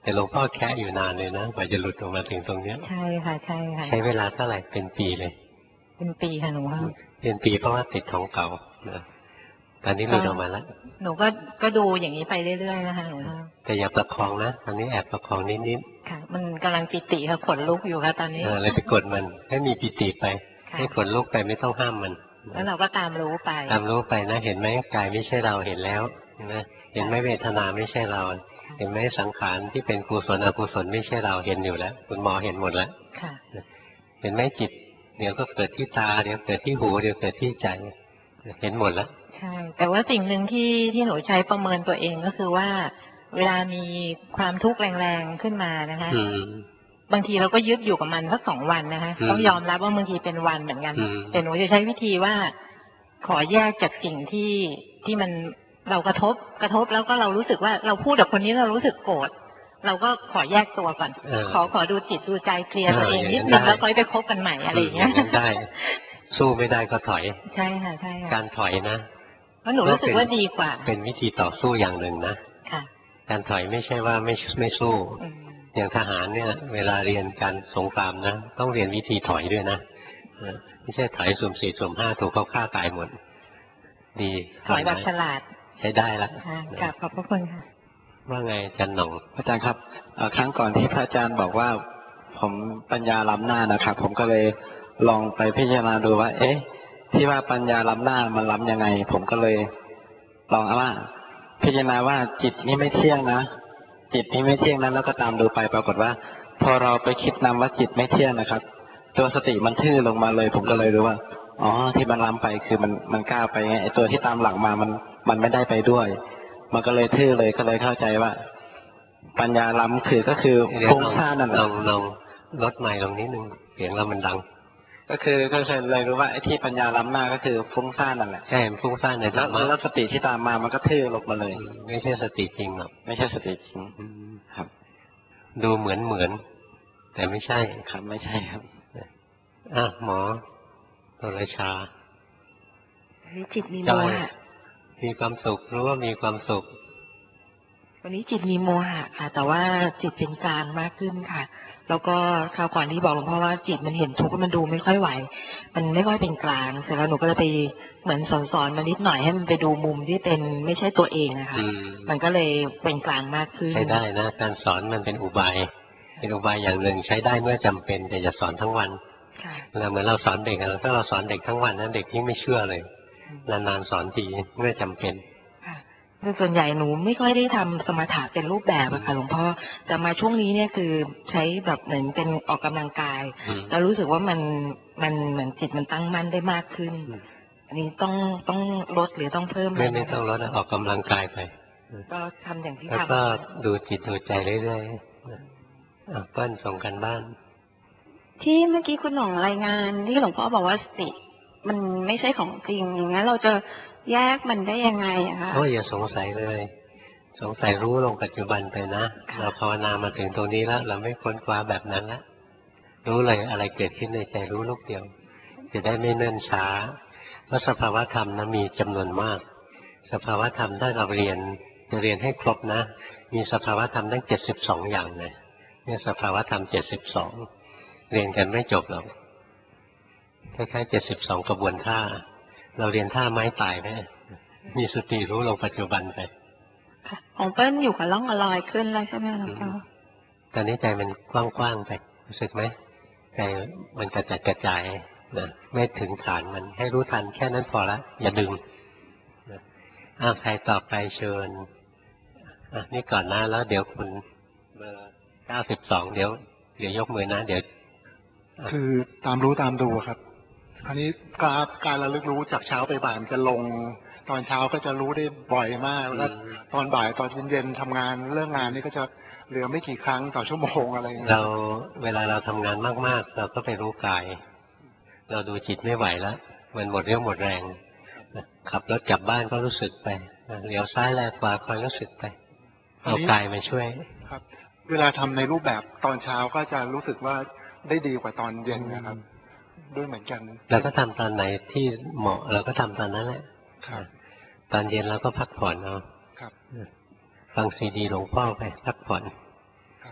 แต่หลวงพ่อแค่อยู่นานเลยนะกว่าจะหลุดออกมาถึงตรงเนี้ยใช่ค่ะใช่ค่ะใช้เวลาเท่าไหร่เป็นปีเลยเป็นปีค่ะหนูว่าเป็นปีเพราะว่าติดของเก่านะตอนนี้หลุดออกมาแล้วหนูก็ก็ดูอย่างนี้ไปเรื่อยๆนะคะหนูว่าแต่อย่าประคองนะตอนนี้แอบประคองนิดๆค่ะมันกำลังปิติค่ะขนลุกอยู่ค่ะตอนนี้เออเลยไปกดมันให้มีปิติไปให้ขนลุกไปไม่ต้องห้ามมันแล้วเราก็ตามรู้ไปตามรู้ไปนะเห็นไหมกายไม่ใช่เราเห็นแล้วเห็นไหมเห็นไหมเวทนาไม่ใช่เราเห็นไหมสังขารที่เป็นกุศลอกุศลไม่ใช่เราเห็นอยู่แล้วคุณหมอเห็นหมดแล้วเห็นไหมจิตเดี๋ยวก็เกิดที่ตาเดี๋ยวเกิดที่หูเดี๋ยวเกิดที่ใจเห็นหมดแล้วใช่แต่ว่าสิ่งหนึ่งที่ที่หนูใช้ประเมินตัวเองก็คือว่าเวลามีความทุกข์แรงๆขึ้นมานะคะบางทีเราก็ยึดอยู่กับมันสักสองวันนะคะต้องยอมรับว่าบางทีเป็นวันเหมือนกันแต่หนูจะใช้วิธีว่าขอแยกจากสิ่งที่ที่มันเรากระทบกระทบแล้วก็เรารู้สึกว่าเราพูดกับคนนี้เรารู้สึกโกรธเราก็ขอแยกตัวก่อนขอขอดูจิตดูใจเคลียร์ตัวเองนิดนึงแล้วค่อยไปคบกันใหม่อะไรอย่างเงี้ยได้สู้ไม่ได้ก็ถอยใช่ค่ะใช่ค่ะการถอยนะเพราะหนูรู้สึกว่าดีกว่าเป็นวิธีต่อสู้อย่างหนึ่งนะการถอยไม่ใช่ว่าไม่ไม่สู้อย่างทหารเนี่ยเวลาเรียนการสงครามนะต้องเรียนวิธีถอยด้วยนะไม่ใช่ถอยสุ่มสี่สุ่มห้าถูกเขาฆ่าตายหมดดีถอยแบบฉลาดใช้ได้ละกราบขอบพระคุณค่ะว่าไงอาจารย์หน่องอาจารย์ครับครั้งก่อนที่พระอาจารย์บอกว่าผมปัญญาล้ำหน้านะครับผมก็เลยลองไปพิจารณาดูว่าเอ๊ะที่ว่าปัญญาล้ำหน้ามันล้ำยังไงผมก็เลยลองว่าพิจารณาว่าจิตนี้ไม่เที่ยงนะจิตนี้ไม่เที่ยงนั้นแล้วก็ตามดูไปปรากฏว่าพอเราไปคิดนำว่าจิตไม่เที่ยงนะครับตัวสติมันทื่อลงมาเลยผมก็เลยรู้ว่าอ๋อที่มันล้ำไปคือมันมันก้าวไปไงไอตัวที่ตามหลังมามันมันไม่ได้ไปด้วยมันก็เลยทื่อเลยก็เลยเข้าใจว่าปัญญาล้ำคือก็คือฟุ้งซ่านนั่นแหละลองลองลดไมค์ลงนิดนึงเสียงเรามันดังก็คือก็เลยรู้ว่าไอ้ที่ปัญญาล้ำหน้าก็คือฟุ้งซ่านนั่นแหละใช่ฟุ้งซ่านในธรรมะแล้วสติที่ตามมามันก็ทื่อลงมาเลยไม่ใช่สติจริงหรอกไม่ใช่สติจริงครับดูเหมือนเหมือนแต่ไม่ใช่ครับไม่ใช่ครับอ่ะหมอโทรชาจิตมีโมหะมีความสุขรู้ว่ามีความสุขวันนี้จิตมีโมหะค่ะแต่ว่าจิตเป็นกลางมากขึ้นค่ะแล้วก็คราวก่อนที่บอกหลวงพ่อว่าจิตมันเห็นทุกข์มันดูไม่ค่อยไหวมันไม่ค่อยเป็นกลางเสร็จแล้วหนูก็เลยไปเหมือนสอนๆมานิดหน่อยให้มันไปดูมุมที่เป็นไม่ใช่ตัวเองนะคะมันก็เลยเป็นกลางมากขึ้นใช้ได้นะการสอนมันเป็นอุบายเป็นอุบายอย่างหนึ่งใช้ได้เมื่อจำเป็นแต่จะสอนทั้งวันเราเหมือนเราสอนเด็กถ้าเราสอนเด็กทั้งวันนะเด็กยิ่งไม่เชื่อเลยนานๆสอนทีเมื่อจำเป็นคือส่วนใหญ่หนูไม่ค่อยได้ทำสมถะเป็นรูปแบบอะค่ะหลวงพ่อแต่มาช่วงนี้เนี่ยคือใช้แบบเหมือนเป็นออกกำลังกายแล้วรู้สึกว่ามันมันเหมือนจิตมันตั้งมั่นได้มากขึ้นอันนี้ต้องต้องลดหรือต้องเพิ่มไม่ไม่ต้องลดออกกำลังกายไปก็ทำอย่างที่ทำแล้วก็ดูจิตดูใจเรื่อยๆเปิ้ลส่งกันบ้านที่เมื่อกี้คุณหน่องรายงานที่หลวงพ่อบอกว่าสติมันไม่ใช่ของจริงอย่างนี้เราจะแยกมันได้ยังไงอะคะโอ้ยอย่าสงสัยเลยสงสัยรู้ลงปัจจุบันไปนะเราภาวนามาถึงตรงนี้แล้วเราไม่ค้นคว้าแบบนั้นแล้วรู้เลยอะไรเกิดขึ้นในใจรู้ลูกเดียวจะได้ไม่เนิ่นช้าเพราะสภาวธรรมนะมีจำนวนมากสภาวธรรมถ้าเราเรียนจะเรียนให้ครบนะมีสภาวธรรมตั้งเจ็ดสิบสองอย่างเลยเนี่ยสภาวธรรมเจ็ดสิบสองเรียนกันไม่จบหรอกคล้ายๆเจ็ดสิบสองกระบวนท่าเราเรียนท่าไม้ตายไหมมีสติรู้ลงปัจจุบันไปของเปิ้ลอยู่กับร่องลอยขึ้นแล้วใช่ไหมหลวงพ่อตอนนี้ใจมันกว้างๆไปรู้สึกไหมใจมันกระจัดกระจายนะไม่ถึงฐานมันให้รู้ทันแค่นั้นพอละอย่าดึงนะอ้าวใครต่อไปเชิญอ่ะนี่ก่อนนะแล้วเดี๋ยวคุณเบอร์เก้าสิบสองเดี๋ยวเดี๋ยวยกมือนะเดี๋ยวคือตามรู้ตามดูครับคราวนี้การการระลึกรู้จากเช้าไปบ่ายมันจะลงตอนเช้าก็จะรู้ได้บ่อยมากแล้วตอนบ่ายตอนเย็นๆทำงานเรื่องงานนี่ก็จะเหลือไม่กี่ครั้งต่อชั่วโมงอะไรอย่างเงี้ยเราเวลาเราทำงานมากๆเราก็ไปรู้กายเราดูจิตไม่ไหวแล้วมันหมดเรี่ยวหมดแรงขับรถกลับบ้านก็รู้สึกไปเลี้ยวซ้ายแลขวาคอยรู้สึกไปเอากายมาช่วยครับเวลาทำในรูปแบบตอนเช้าก็จะรู้สึกว่าได้ดีกว่าตอนเย็นนะครับด้วยเหมือนกันเราก็ทำตอนไหนที่เหมาะเราก็ทำตอนนั้นแหละตอนเย็นเราก็พักผ่อนเอาฟังซีดีหลวงพ่อไปพักผ่อน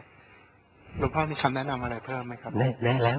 หลวงพ่อมีคำแนะนำอะไรเพิ่มไหมครับแน่แน่แล้ว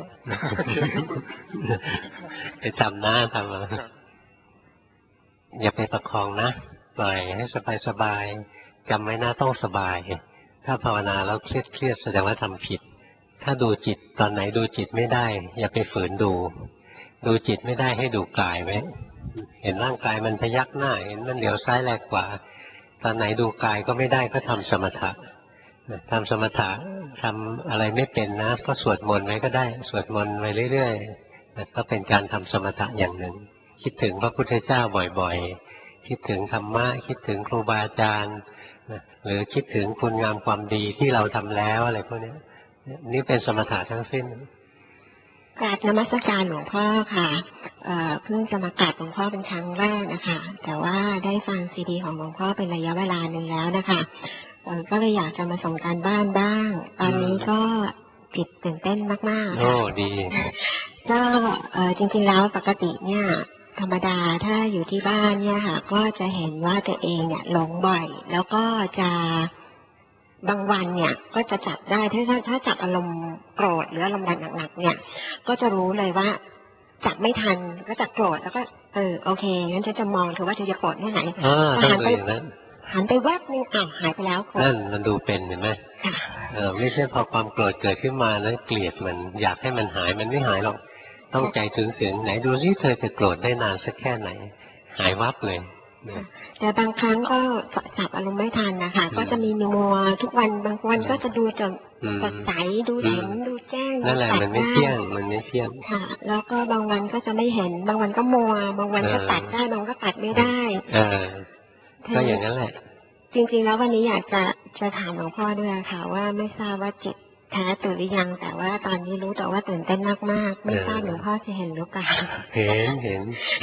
ไปทำหน้าทำมาอย่าไปประคองนะปล่อยให้สบายสบายจำไว้นะต้องสบาย ถ้าภาวนาแล้วเครียดเครียดแสดงว่าทำผิดถ้าดูจิตตอนไหนดูจิตไม่ได้อย่าไปฝืนดูดูจิตไม่ได้ให้ดูกายไว้เห็นร่างกายมันพยักหน้าเห็นมันเดี๋ยวซ้ายแลกขวาตอนไหนดูกายก็ไม่ได้ก็ทำสมถะทำสมถะทำอะไรไม่เป็นนะก็สวดมนต์ไว้ก็ได้สวดมนต์ไปเรื่อยๆก็เป็นการทำสมถะอย่างหนึ่งคิดถึงพระพุทธเจ้าบ่อยๆคิดถึงธรรมะคิดถึงครูบาอาจารย์หรือคิดถึงคุณงามความดีที่เราทำแล้วอะไรพวกนี้นี่เป็นสมถะทั้งสิ้นกราบนมัสการหลวงพ่อค่ะเอ่อเพิ่งจะมากราบหลวงพ่อเป็นครั้งแรกนะคะแต่ว่าได้ฟังซีดีของหลวงพ่อเป็นระยะเวลาหนึ่งแล้วนะคะเอ่อก็เลยอยากจะมาส่งการบ้านบ้างตอนนี้ก็จิตตื่นเต้นมากๆโอ้ดีก็เอ่อจริงๆแล้วปกติเนี่ยธรรมดาถ้าอยู่ที่บ้านเนี่ยค่ะก็จะเห็นว่าตัวเองเนี่ยหลงบ่อยแล้วก็จะบางวันเนี่ยก็จะจับได้ถ้าถ้าถ้าจับอารมณ์โกรธหรืออารมณ์หนักๆเนี่ยก็จะรู้เลยว่าจับไม่ทันก็จะโกรธแล้วก็เออโอเคงั้นฉันจะมองเธอว่าเธอจะโกรธที่ไหนหันไปหันไปแวบนึงอ้าวหายไปแล้วนั่นมันดูเป็นเห็นไหมเออไม่ใช่พอความโกรธเกิดขึ้นมาแล้วเกลียดมันอยากให้มันหายมันไม่หายหรอกต้องใจถึงถึงไหนดูซิเธอจะโกรธได้นานสักแค่ไหนหายวับเลยแต่บางครั้งก็จับอารมณ์ไม่ทันนะคะก็จะมีมัวทุกวันบางวันก็จะดูจนสดใสดูเห็นดูแจ้งนั่นแหละมันไม่เที่ยงมันไม่เที่ยงค่ะแล้วก็บางวันก็จะไม่เห็นบางวันก็มัวบางวันก็ตัดได้บางวันก็ตัดไม่ได้เออก็อย่างนั้นแหละจริงๆแล้ววันนี้อยากจะจะถามหลวงพ่อด้วยค่ะว่าไม่ทราบว่าจิตแท้ตื่นหรือยังแต่ว่าตอนนี้รู้แต่ว่าตื่นเต้นมากๆไม่ทราบหลวงพ่อจะเห็นหรือเปล่าเห็นเห็น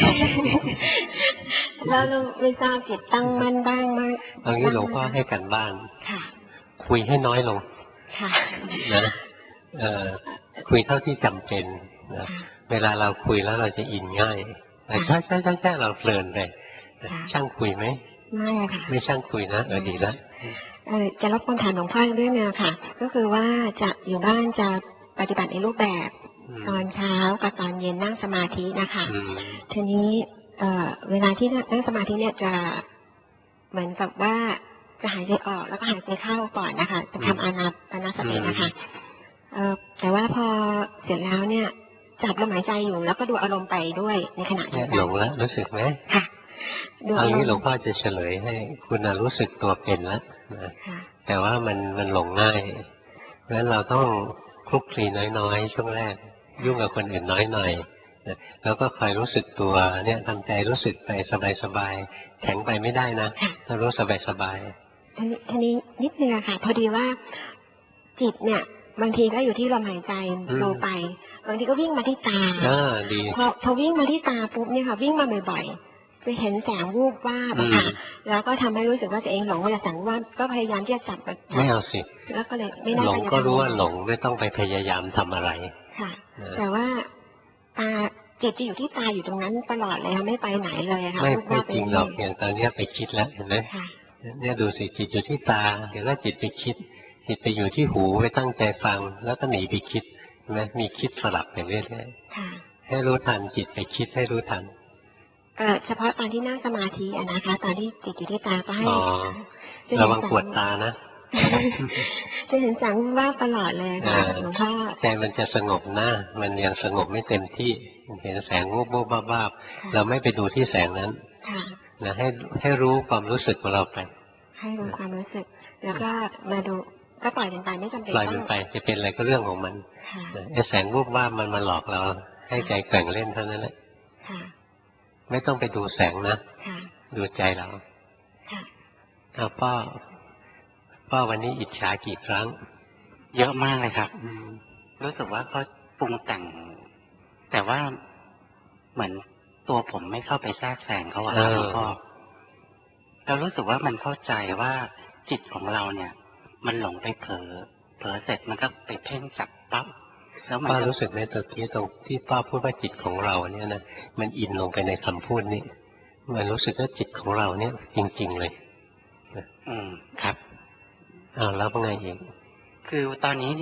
แล้วไม่ทราบจิตตั้งมั่นบ้างไหมตอนนี้หลวงพ่อให้กันบ้านคุยให้น้อยลงนะเอ่อคุยเท่าที่จำเป็นนะเวลาเราคุยแล้วเราจะอินง่ายแต่ใช่ใช่ใช่ใช่เราเพลินไปช่างคุยไหมไม่ค่ะไม่ช่างคุยนะเออดีแล้วเออจะรบกวนถามหลวงพ่อเรื่องนึงค่ะก็คือว่าจะอยู่บ้านจะปฏิบัติในรูปแบบตอนเช้ากับตอนเย็นนั่งสมาธินะคะทีนี้เอ่อเวลาที่นั่งสมาธิเนี่ยจะเหมือนกับว่าจะหายใจออกแล้วก็หายใจเข้าก่อนนะคะจะทำอานาปานสตินะคะเอ่อแต่ว่าพอเสร็จแล้วเนี่ยจับลมหายใจอยู่แล้วก็ดูอารมณ์ไปด้วยในขณะเดียวกันหลงแล้วรู้สึกไหมค่ะเอางี้หลวงพ่อจะเฉลยให้คุณรู้สึกตัวเป็นแล้วนะแต่ว่ามันมันหลงง่ายเพราะฉะนั้นเราต้องคลุกคลีน้อยๆช่วงแรกยุ่งกับคนอื่นน้อยหน่อยแล้วก็คอยรู้สึกตัวเนี่ยทำใจรู้สึกไปสบายๆแข็งไปไม่ได้นะต้องรู้สบายๆทีนี้ทีนี้นิดนึงอะค่ะพอดีว่าจิตเนี่ยบางทีก็อยู่ที่ลมหายใจดูไปบางทีก็วิ่งมาที่ตาพอพอวิ่งมาที่ตาปุ๊บเนี่ยค่ะวิ่งมาบ่อยๆจะเห็นแสงวูบวาบค่ะแล้วก็ทำให้รู้สึกว่าตัวเองหลงเวลาแสงวูบวาบก็พยายามที่จะจับไม่เอาสิแล้วก็เลยไม่ได้หลงก็รู้ว่าหลงไม่ต้องไปพยายามทำอะไรค่ะแต่ว่าตาจิตจะอยู่ที่ตาอยู่ตรงนั้นตลอดเลยค่ะไม่ไปไหนเลยค่ะไม่ไม่จริงหรอกอย่างตอนนี้ไปคิดแล้วเห็นไหมเนี่ยดูสิจิตอยู่ที่ตาเดี๋ยวก็จิตไปคิดจิตไปอยู่ที่หูไปตั้งใจฟังแล้วก็หนีไปคิดใช่ไหมมีคิดสลับไปเรื่อยๆให้รู้ทันจิตไปคิดให้รู้ทันเฉพาะตอนที่นั่งสมาธิอะนะคะตอนที่จิตอยู่ที่ตาก็ให้ระวังปวดตานะจะเห็นแสงว่าตลอดเลยค่ะหลวงพ่อใจมันจะสงบนะมันยังสงบไม่เต็มที่เห็นแสงวูบวูบบ้าบ้าเราไม่ไปดูที่แสงนั้นนะให้ให้รู้ความรู้สึกของเราไปให้รู้ความรู้สึกแล้วก็มาดูก็ปล่อยมันไปไม่จำเป็นปล่อยมันไปจะเป็นอะไรก็เรื่องของมันไอ้แสงวูบว่ามันมาหลอกเราให้ใจแกว่งเล่นเท่านั้นแหละไม่ต้องไปดูแสงนะดูใจเราเอาพ่อพ่อวันนี้อิจฉากี่ครั้งเยอะมากเลยครับรู้สึกว่าเขาปรุงแต่งแต่ว่าเหมือนตัวผมไม่เข้าไปแทรกแซงเขาอะครับพ่อเรารู้สึกว่ามันเข้าใจว่าจิตของเราเนี่ยมันหลงไปเผลอเผลอเสร็จมันก็ไปเพ่งจับปั๊บแล้วมันป้ารู้สึกไหมตะกี้ตรงที่ป้าพูดว่าจิตของเราเนี่ยนะมันอินลงไปในคำพูดนี้มันรู้สึกว่าจิตของเราเนี่ยจริงๆเลยอืมครับอ้าวแล้วเป็นไงอีกคือตอนนี้เนี่ย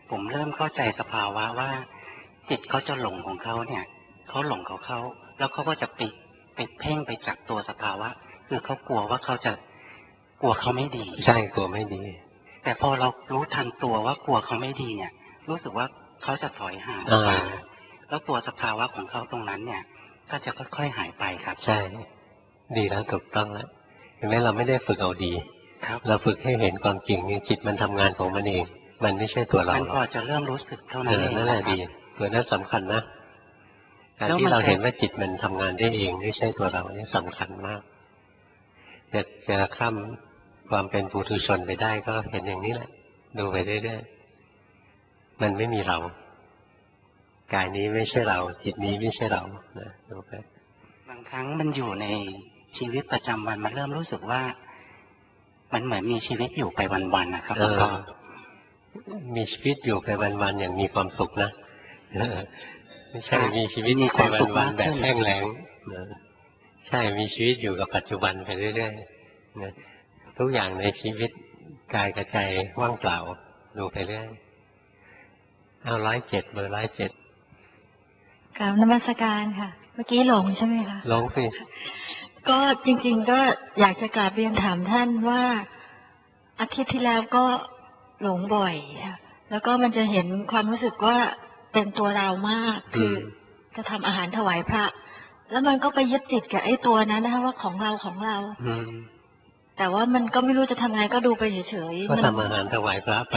ผมเริ่มเข้าใจสภาวะว่าจิตเขาจะหลงของเขาเนี่ยเขาหลงของเขาแล้วเขาก็จะไปไปเพ่งไปจับตัวสภาวะคือเขากลัวว่าเขาจะกลัวเขาไม่ดีใช่กลัวไม่ดีแต่พอเรารู้ทันตัวว่ากลัวเขาไม่ดีเนี่ยรู้สึกว่าเขาจะถอยห่างไปแล้วตัวสภาวะของเขาตรงนั้นเนี่ยก็จะค่อยๆหายไปครับใช่ดีแล้วถูกต้องแล้วเห็นไหมเราไม่ได้ฝึกเอาดีครับเราฝึกให้เห็นความจริงนี่จิตมันทำงานของมันเองมันไม่ใช่ตัวเรามันพอจะเริ่มรู้สึกเท่านั้นเองนั่นแหละดีตัวนั้นสำคัญนะการที่เราเห็นว่าจิตมันทำงานได้เองไม่ใช่ตัวเรานี่สำคัญมากจะจะข้ามความเป็นปุถุชนไปได้ก็เห็นอย่างนี้แหละดูไปเรื่อยๆมันไม่มีเรากายนี้ไม่ใช่เราจิตนี้ไม่ใช่เรานะดูไปบางครั้งมันอยู่ในชีวิตประจำวันมันเริ่มรู้สึกว่ามันเหมือนมีชีวิตอยู่ไปวันๆนะครับก็มีชีวิตอยู่ไปวันๆอย่างมีความสุขนะไม่ใช่มีชีวิตไปวันๆแบบแห้งแล้งใช่มีชีวิตอยู่กับปัจจุบันไปเรื่อยๆทุกอย่างในชีวิตกายกับใจว่างเปล่าดูไปเรื่อยเอาร้อยเจ็ดเบอร์ร้อยเจ็ดกราบนมัสการค่ะเมื่อกี้หลงใช่ไหมคะหลงสิก็จริงๆก็อยากจะกราบเรียนถามท่านว่าอาทิตย์ที่แล้วก็หลงบ่อยค่ะแล้วก็มันจะเห็นความรู้สึกว่าเป็นตัวเรามากคือจะทำอาหารถวายพระแล้วมันก็ไปยึดติดกับไอ้ตัวนั้นนะคะว่าของเราของเราแต่ว่ามันก็ไม่รู้จะทำไงก็ดูไปเฉยๆก็ทำอาหารถวายพระไป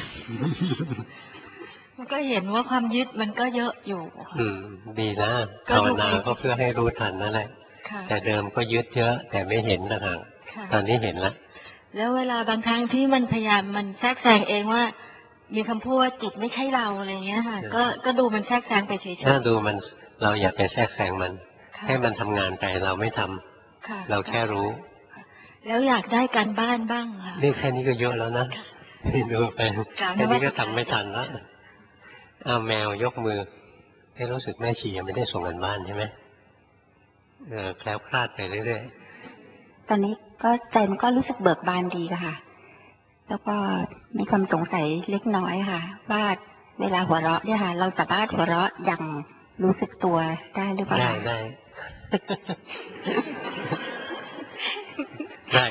มันก็เห็นว่าความยึดมันก็เยอะอยู่อืมดีนะภาวนาก็เพื่อให้รู้ทันนั่นแหละแต่เดิมก็ยึดเยอะแต่ไม่เห็นต่างตอนนี้เห็นแล้วแล้วเวลาบางครั้งที่มันพยายามมันแทรกแซงเองว่ามีคำพูดว่าจิตไม่ใช่เราอะไรเงี้ยค่ะก็ก็ดูมันแทรกแซงไปเฉยๆถ้าดูมันเราอย่าไปแทรกแซงมันให้มันทำงานไปเราไม่ทำเราแค่รู้แล้วอยากได้การบ้านบ้างค่ะนี่แค่นี้ก็เยอะแล้วนะดูไปแค่นี้ก็ทำไม่ทันแล้วเอาแมวยกมือให้รู้สึกแม่ชียังไม่ได้ส่งกันบ้านใช่ไหมเออแคล้วคลาดไปเรื่อยๆตอนนี้ก็ใจมันก็รู้สึกเบิกบานดีค่ะแล้วก็มีความสงสัยเล็กน้อยค่ะว่าเวลาหัวเราะเนี่ยค่ะเราสามารถหัวเราะอย่างรู้สึกตัวได้หรือเปล่าได้ได้ได้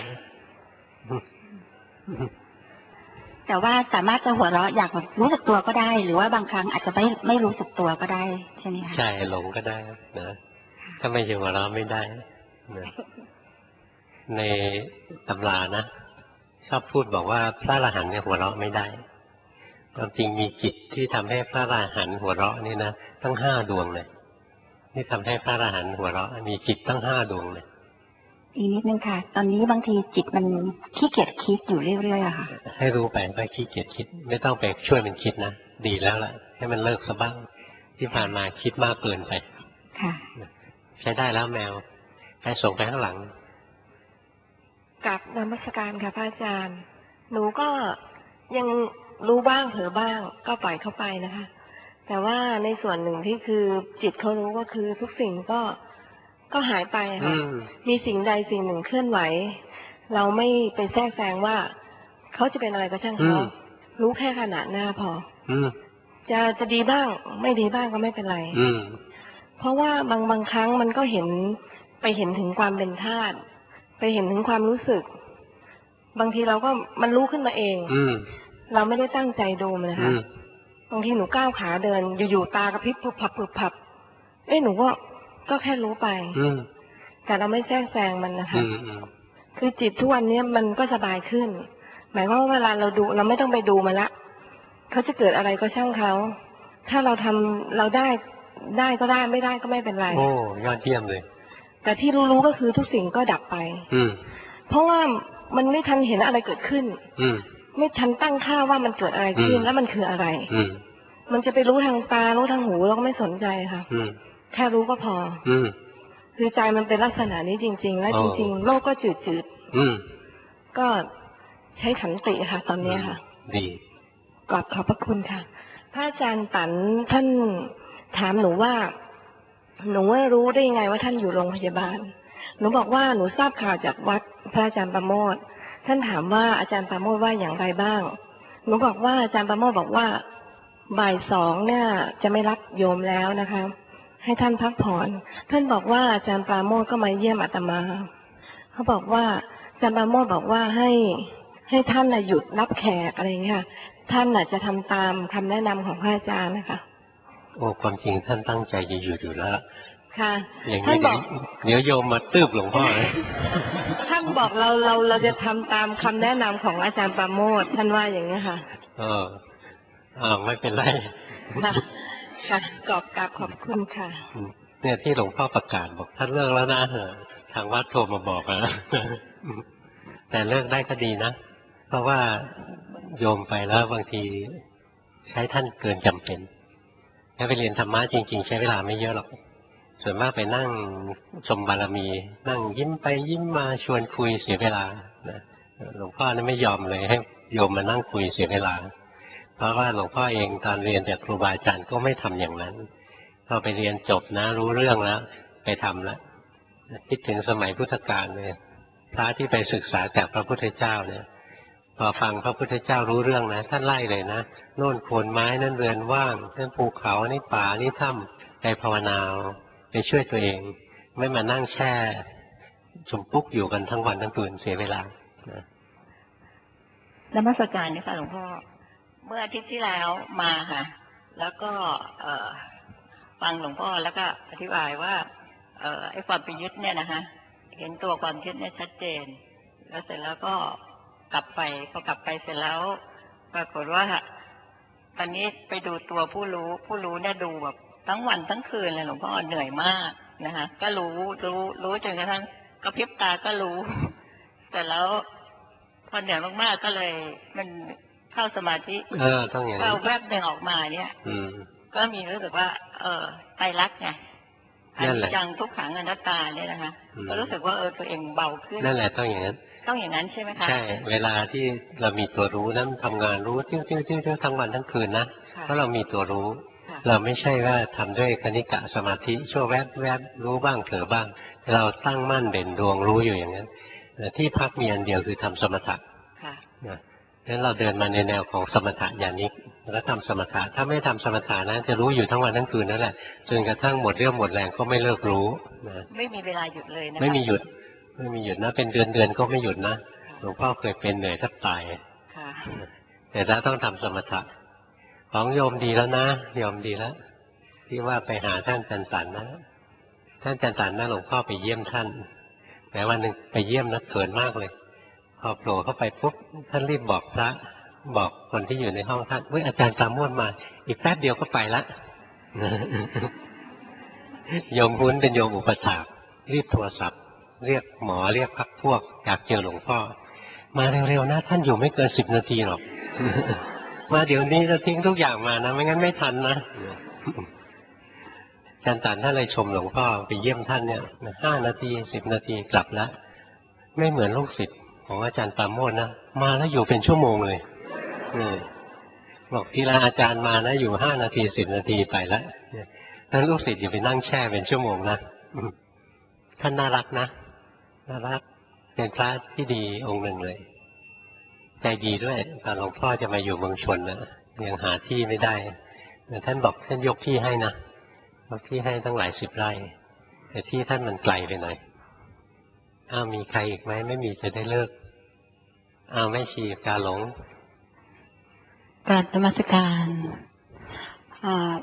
แต่ว่าสามารถจะหัวเราะอยากรู้สึกตัวก็ได้หรือว่าบางครั้งอาจจะไม่ไม่รู้สึกตัวก็ได้ใช่ไหมคะใช่หลงก็ได้นะถ้าไม่หัวเราะไม่ได้นะในตำรานะชอบพูดบอกว่าพระอรหันต์เนี่ยหัวเราะไม่ได้ความจริงมีจิตที่ทำให้พระอรหันต์หัวเราะนี่นะตั้งห้าดวงเลยที่ทำให้พระอรหันต์หัวเราะมีจิตตั้งห้าดวงเลยอีกนิดนึงค่ะตอนนี้บางทีจิตมันขี้เกียจคิดอยู่เรื่อยๆอะค่ะให้รู้ไปว่าขี้เกียจคิดไม่ต้องไปช่วยมันคิดนะดีแล้วล่ะให้มันเลิกซะบ้างที่ผ่านมาคิดมากเกินไปค่ะใช้ได้แล้วแมวให้ส่งไปข้างหลังกับนมัสการค่ะพระอาจารย์หนูก็ยังรู้บ้างเผลอบ้างก็ปล่อยเข้าไปนะคะแต่ว่าในส่วนหนึ่งที่คือจิตเขารู้ก็คือทุกสิ่งก็ก็หายไปค่ะมีสิ่งใดสิ่งหนึ่งเคลื่อนไหวเราไม่ไปแทรกแซงว่าเขาจะเป็นอะไรก็ช่างเขารู้แค่ขนาดหน้าพอจะจะดีบ้างไม่ดีบ้างก็ไม่เป็นไรเพราะว่าบางบางครั้งมันก็เห็นไปเห็นถึงความเป็นธาตุไปเห็นถึงความรู้สึกบางทีเราก็มันรู้ขึ้นมาเองเราไม่ได้ตั้งใจดูมันนะคะบางทีหนูก้าวขาเดินอยู่ๆตากระพริบปุ๊บพับปุ๊บพับเอ้หนูก็ก็แค่รู้ไปแต่เราไม่แทรกแซงมันนะคะคือจิตทุกวันนี้มันก็สบายขึ้นหมายความว่าเวลาเราดูเราไม่ต้องไปดูมันละเขาจะเกิดอะไรก็ช่างเขาถ้าเราทำเราได้ได้ก็ได้ไม่ได้ก็ไม่เป็นไรโอ้ยอดเยี่ยมเลยแต่ที่รู้ๆก็คือทุกสิ่งก็ดับไปเพราะว่ามันไม่ทันเห็นอะไรเกิดขึ้นไม่ทันตั้งค่าว่ามันเกิดอะไรขึ้นแล้วมันคืออะไรมันจะไปรู้ทางตารู้ทางหูเราก็ไม่สนใจค่ะแค่รู้ก็พอคือใจมันเป็นลักษณะนี้จริงๆและจริงๆโลกก็จืดๆก็ใช้ขันติค่ะตอนนี้ค่ะดีกราบขอบพระคุณค่ะพระอาจารย์ตันท่านถามหนูว่าหนูไม่รู้ได้ยังไงว่าท่านอยู่โรงพยาบาลหนูบอกว่าหนูทราบข่าวจากวัดพระอาจารย์ประโมทท่านถามว่าอาจารย์ประโมทว่าอย่างไรบ้างหนูบอกว่าอาจารย์ประโมทบอกว่าบ่ายสองเนี่ยจะไม่รับโยมแล้วนะคะ ให้ท่านพักผ่อนท่านบอกว่าอาจารย์ปราโมทย์ก็มาเยี่ยมอาตมาเขาบอกว่าอาจารย์ปราโมทย์บอกว่าให้ให้ท่านน่ะหยุดรับแขกอะไรอย่างเงี้ยค่ะท่านน่ะจะทำตามคำแนะนำของพระอาจารย์นะคะโอ้ความจริงท่านตั้งใจจะหยุดอยู่แล้วค่ะอย่างนี้เดี๋ยวโยมมาตืบหลวงพ่อเลยท่านบอกเราเราเราจะทำตามคำแนะนำของอาจารย์ปราโมทย์ท่านว่าอย่างนี้ค่ะเอออ่าไม่เป็นไรค่ะค่ะกอบกราบขอบคุณค่ะเนี่ยที่หลวงพ่อประกาศบอกท่านเลิกแล้วนะทางวัดโทรมาบอกแล้วแต่เลิกได้ก็ดีนะเพราะว่าโยมไปแล้วบางทีใช้ท่านเกินจำเป็นถ้าไปเรียนธรรมะจริงๆใช้เวลาไม่เยอะหรอกส่วนมากไปนั่งชมบารมีนั่งยิ้มไปยิ้มมาชวนคุยเสียเวลาหลวงพ่อนี่ไม่ยอมเลยให้โยมมานั่งคุยเสียเวลาเพราะว่าหลวงพ่อเองตอนเรียนจากครูบาอาจารย์ก็ไม่ทำอย่างนั้นพอไปเรียนจบนะรู้เรื่องแล้วไปทำแล้วคิดถึงสมัยพุทธกาลเลยพระที่ไปศึกษาจากพระพุทธเจ้าเนี่ยพอฟังพระพุทธเจ้ารู้เรื่องนะท่านไล่เลยนะโน่นโคนไม้นั่นเรือนว่างนั่นภูเขานี่ป่านี่ถ้ำไปภาวนาไปช่วยตัวเองไม่มานั่งแช่ชมปุ๊กอยู่กันทั้งวันทั้งคืนเสียเวลานะนมัสการนี่ค่ะหลวงพ่อเมื่ออาทิตย์ที่แล้วมาค่ะแล้วก็เอ่อฟังหลวงพ่อแล้วก็อธิบายว่าเอ่อไอ้ความไปยึดเนี่ยนะคะเห็นตัวความยึดเนี่ยชัดเจนแล้วเสร็จแล้วก็กลับไปพอกลับไปเสร็จแล้วปรากฏว่าตอนนี้ไปดูตัวผู้รู้ผู้รู้เนี่ยดูแบบทั้งวันทั้งคืนเลยหลวงพ่อเหนื่อยมากนะคะก็รู้รู้รู้จนกระทั่งกระพริบตาก็รู้แต่แล้วพอเหนื่อยมากๆก็เลยมันเข้าสมาธิเออต้องอย่างนี้เข้าแวบหนึ่งออกมาเนี่ยก็มีรู้สึกว่าเออไตรลักษณ์ไงอันนี้จังทุกขังอนัตตาเนี่ยนะคะก็รู้สึกว่าเออตัวเองเบาขึ้นนั่นแหละต้องอย่างนั้นต้องอย่างนั้นใช่ไหมคะใช่เวลาที่เรามีตัวรู้นั้นทำงานรู้ติ้วติ้วติ้วติ้วทั้งวันทั้งคืนนะเพราะเรามีตัวรู้เราไม่ใช่ว่าทำด้วยคณิกะสมาธิชั่วแวบแวบรู้บ้างเผลอบ้างเราตั้งมั่นเด่นดวงรู้อยู่อย่างนั้นที่พักมีอันเดียวคือทำสมถะนะงั้นเราเดินมาในแนวของสมถะญาณิกแล้วทำสมถะถ้าไม่ทำสมถะนะจะรู้อยู่ทั้งวันทั้งคืนนั่นแหละจนกระทั่งหมดเรี่ยวหมดแรงก็ไม่เลิกรู้นะไม่มีเวลาหยุดเลยนะไม่มีหยุดไม่มีหยุดนะเป็นเดือนเดือนก็ไม่หยุดนะหลวงพ่อเคยเป็นเหนื่อยแทบตายแต่ถ้าต้องทำสมถะของโยมดีแล้วนะโยมดีแล้วที่ว่าไปหาท่านจันสันนะท่านจันสันนะหลวงพ่อไปเยี่ยมท่านแต่วันหนึ่งไปเยี่ยมนะเขินมากเลยพอโผล่เข้าไปปุ๊บท่านรีบบอกพระบอกคนที่อยู่ในห้องท่านเฮ้ยอาจารย์ปราโมทย์มาอีกแป๊บเดียวก็ไปละโยมพุ้นเป็นโยมอุปถากรีบโทรศัพท์เรียกหมอเรียกพรรคพวกอยากเจอหลวงพ่อมาเร็วๆนะท่านอยู่ไม่เกินสิบนาทีหรอกมาเดี๋ยวนี้จะทิ้งทุกอย่างมานะไม่งั้นไม่ทันนะอาจารย์ตันท่านเลยชมหลวงพ่อไปเยี่ยมท่านเนี่ยห้านาทีสิบนาทีกลับแล้วไม่เหมือนลูกศิษย์ของอาจารย์ปราโมทย์นะมาแล้วอยู่เป็นชั่วโมงเลยบอกทีละอาจารย์มานะอยู่ห้านาทีสิบนาทีไปแล้วนั้นลูกศิษย์อย่าไปนั่งแช่เป็นชั่วโมงนะท่านน่ารักนะน่ารักเป็นพระที่ดีองค์หนึ่งเลยใจดีด้วยตอนหลวงพ่อจะมาอยู่เมืองชนนะยังหาที่ไม่ได้แต่ท่านบอกท่านยกที่ให้นะยกที่ให้ตั้งหลายสิบไร่แต่ที่ท่านมันไกลไปหน่อยอ้าวมีใครอีกไหมไม่มีจะได้เลิกอ้าวไม่ชีกาหลงการนมัสการอ่า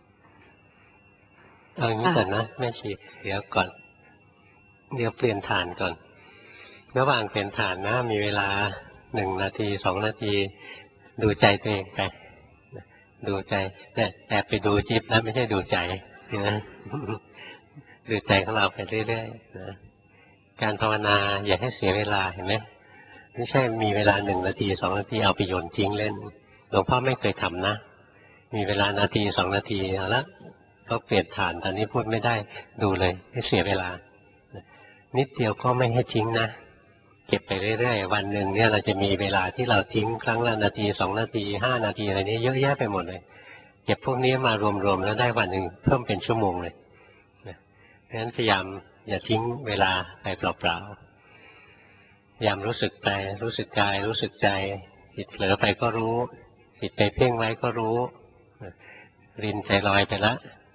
เอาอย่างนี้ก่อนนะแม่ชีเดี๋ยวก่อนเดี๋ยวเปลี่ยนฐานก่อนระหว่างเปลี่ยนฐานนะมีเวลาหนึ่งนาทีสองนาทีดูใจตัวเองไปดูใจแต่แต่ไปดูจิตนะไม่ใช่ดูใจนะดูใจของเราไปเรื่อยๆนะการภาวนาอย่าให้เสียเวลาเห็นไหมไม่ใช่มีเวลาหนึ่งนาทีสองนาทีเอาไปโยนทิ้งเล่นหลวงพ่อไม่เคยทำนะมีเวลานาทีสองนาทีเอาละก็เปลี่ยนฐานตอนนี้พูดไม่ได้ดูเลยไม่เสียเวลานิดเดียวก็ไม่ให้ทิ้งนะเก็บไปเรื่อยๆวันหนึ่งเนี่ยเราจะมีเวลาที่เราทิ้งครั้งละนาทีสองนาทีห้านาทีอะไรนี้เยอะแยะไปหมดเลยเก็บพวกนี้มารวมๆแล้วได้วันหนึ่งเพิ่มเป็นชั่วโมงเลยเพราะฉะนั้นพยายามอย่าทิ้งเวลาไปเปล่าๆพยายามรู้สึกใจรู้สึกกายรู้สึกใจจิตเผลอไปก็รู้จิตไปเพ่งไว้ก็รู้รินใจลอยไปละ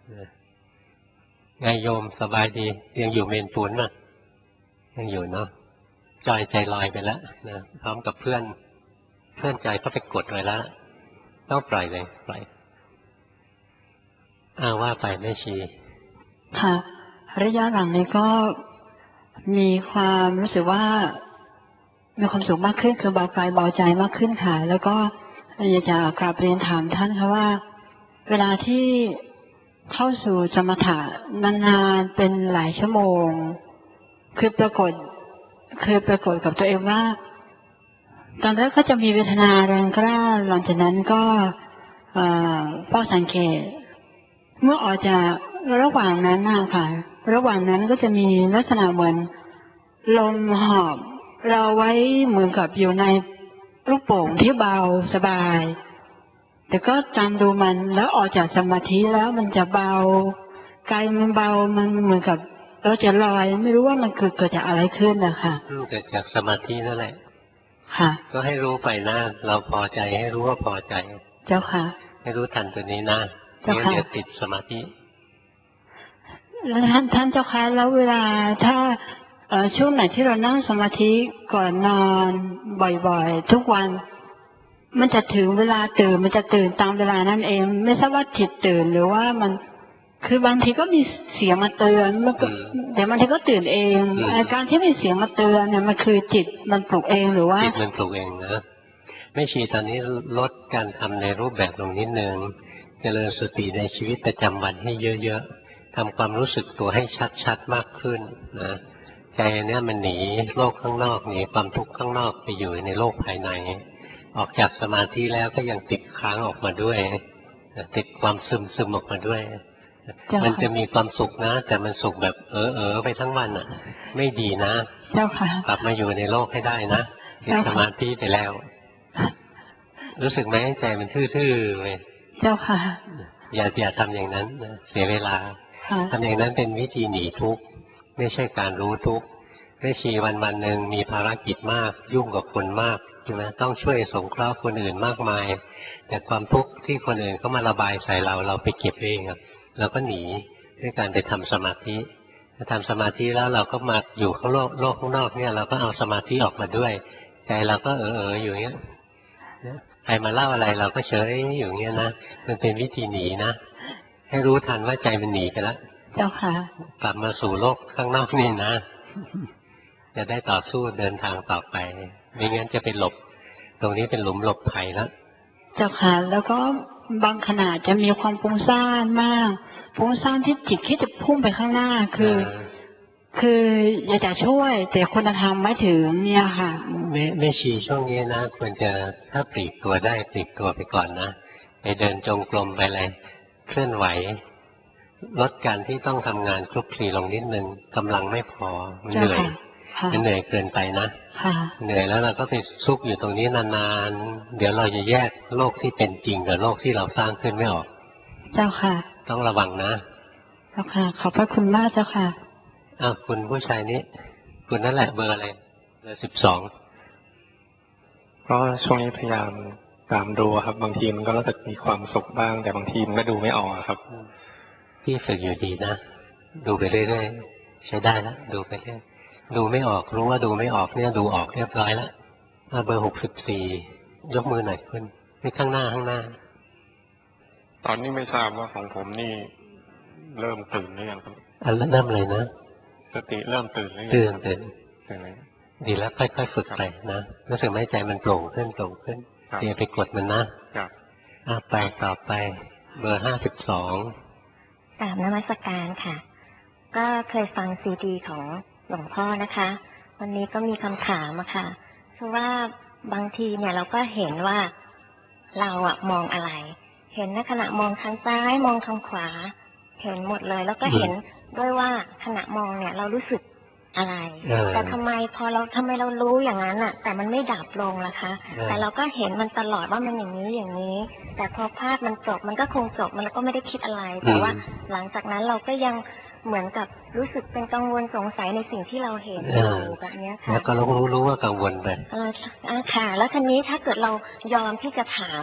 ไงโยมสบายดียังอยู่เมนปูนมั้ยยังอยู่เนาะจอยใจลอยไปแล้วนะพร้อมกับเพื่อนเพื่อนใจก็ไปกดไว้แล้วต้องปล่อยเลยปล่อยอ้าว่าไปแม่ชีค่ะระยะหลังนี้ก็มีความรู้สึกว่ามีความสุขมากขึ้นคือเบากายเบาใจมากขึ้นค่ะแล้วก็อยากจะกราบเรียนถามท่านค่ะว่าเวลาที่เข้าสู่สมถะนานๆเป็นหลายชั่วโมงคือปรากฏคือปรากฏกับตัวเองว่าตอนแรกก็จะมีเวทนาแรงกล้าหลังจากนั้นก็เฝ้าสังเกตเมื่อออกจากระหว่างนั้นนะคะระหว่างนั้นก็จะมีลักษณะเหมือนลมหอบเราไว้เหมือนกับอยู่ในลูกโป่งที่เบาสบายแต่ก็จำดูมันแล้วออกจากสมาธิแล้วมันจะเบากายมันเบามันเหมือนกับเราจะลอยไม่รู้ว่ามันเกิดเกิดจากอะไรขึ้นนะคะเกิดจากสมาธินั่นแหละค่ะก็ให้รู้ไปนะเราพอใจให้รู้ว่าพอใจเจ้าค่ะให้รู้ทันตัวนี้นะเดี๋ยวเดี๋ยวติดสมาธิแล้วท่านท่านเจ้าค่ะแล้วเวลาถ้าช่วงไหนที่เรานั่งสมาธิก่อนนอนบ่อยๆทุกวันมันจะถึงเวลาตื่นมันจะตื่นตามเวลานั่นเองไม่ทราบว่าจิตตื่นหรือว่ามันคือบางทีก็มีเสียงมาเตือนมันก็เดี๋ยวบางทีก็ตื่นเองอาการที่มีเสียงมาเตือนเนี่ยมันคือจิตมันปลุกเองหรือว่าจิตมันปลุกเองนะไม่ชีตอนนี้ลดการทำในรูปแบบลงนิดนึงเจริญสติในชีวิตประจำวันให้เยอะๆทำความรู้สึกตัวให้ชัดๆมากขึ้นนะใจเนี่ยมันหนีโลกข้างนอกหนีความทุกข์ข้างนอกไปอยู่ในโลกภายในออกจากสมาธิแล้วก็ยังติดค้างออกมาด้วยติดความซึมซึมออกมาด้วยมันจะมีความสุขนะแต่มันสุขแบบเออเออไปทั้งวันอ่ะไม่ดีนะเจ้าค่ะกลับมาอยู่ในโลกให้ได้นะติดสมาธิไปแล้วรู้สึกไหมใจมันทื่อๆเลยเจ้าค่ะอย่าอย่าทำอย่างนั้นนะเสียเวลาทำอย่างนั้นเป็นวิธีหนีทุกข์ไม่ใช่การรู้ทุกข์แม่ชีวันวันหนึ่งมีภารกิจมากยุ่งกับคนมากใช่ไหมต้องช่วยสงเคราะห์คนอื่นมากมายแต่ความทุกข์ที่คนอื่นเขามาระบายใส่เราเราไปเก็บเองครับเราก็หนีด้วยการไปทำสมาธิถ้าทำสมาธิแล้วเราก็มาอยู่ข้างโลกโลกข้างนอกเนี่ยเราก็เอาสมาธิออกมาด้วยใจเราก็เออเอออยู่เงี้ยใครมาเล่าอะไรเราก็เฉยอยู่เงี้ยนะมันเป็นวิธีหนีนะให้รู้ทันว่าใจมันหนีไปแล้วเจ้าค่ะกลับมาสู่โลกข้างนอกนี่นะจะได้ต่อสู้เดินทางต่อไปไม่งั้นจะเป็นหลบตรงนี้เป็นหลุมหลบภัยแล้วเจ้าค่ะแล้วก็บางขณะจะมีความฟุ้งซ่านมากฟุ้งซ่านที่จิตคิดจะพุ่งไปข้างหน้าคือคืออยากจะช่วยแต่คุณธรรมไม่ถึงเนี่ยค่ะไม่ไม่ชีช่วงนี้นะควรจะถ้าปลีกตัวได้ปลีกตัวไปก่อนนะไปเดินจงกรมไปเลยเคลื่อนไหวลดการที่ต้องทำงานคลุกคลีลงนิดนึงกำลังไม่พอมันเหนื่อยมันเหนื่อยเกินไปนะเหนื่อยแล้วเราก็ไปซุกอยู่ตรงนี้นานๆเดี๋ยวเราจะแยกโลกที่เป็นจริงกับโลกที่เราสร้างขึ้นไม่ออกเจ้าค่ะต้องระวังนะเจ้าค่ะขอบพระคุณมากเจ้าค่ะอ้าวคุณผู้ชายนี้คุณนั่นแหละเบอร์อะไรเบอร์สิบสองก็ช่วงนี้พยายามตามดูครับบางทีมันก็รู้สึกมีความสุขบ้างแต่บางทีมันก็ดูไม่ออกครับพี่ฝึกอยู่ดีนะดูไปเรื่อยๆใช้ได้แล้วดูไปเรื่อยดูไม่ออกรู้ว่าดูไม่ออกเนี่ยดูออกเรียบร้อยแล้วมาเบอร์หกสิบสี่ยกมือหน่อยคุณนี่ข้างหน้าข้างหน้าตอนนี้ไม่ทราบว่าของผมนี่เริ่มตื่นหรือยังครับอันเริ่มเลยนะสติเริ่มตื่นหรือยังตื่นตื่นดีแล้วค่อยๆฝึกไปนะรู้สึกไหมใจมันโปร่งขึ้นโปร่งขึ้นอย่าไปกดมันนะอ่ะไปต่อไปเบอร์ห้าสิบสองกราบนมัสการค่ะก็เคยฟังซีดีของหลวงพ่อนะคะวันนี้ก็มีคำถามอะค่ะคือว่าบางทีเนี่ยเราก็เห็นว่าเราอะมองอะไรเห็นในขณะมองทางซ้ายมองทางขวาเห็นหมดเลยแล้วก็เห็นด้วยว่าขณะมองเนี่ยเรารู้สึกอะไรแต่ทำไมพอเราทำไมเรารู้อย่างนั้นอะแต่มันไม่ดับลงล่ะคะแต่เราก็เห็นมันตลอดว่ามันอย่างนี้อย่างนี้แต่พอภาพมันจบมันก็คงจบมันก็ไม่ได้คิดอะไรแต่ว่าหลังจากนั้นเราก็ยังเหมือนกับรู้สึกเป็นกังวลสงสัยในสิ่งที่เราเห็นอยู่แบบนี้ค่ะแล้วก็รู้รู้ว่ากังวลไปอ่าค่ะแล้วทีนี้ถ้าเกิดเรายอมที่จะถาม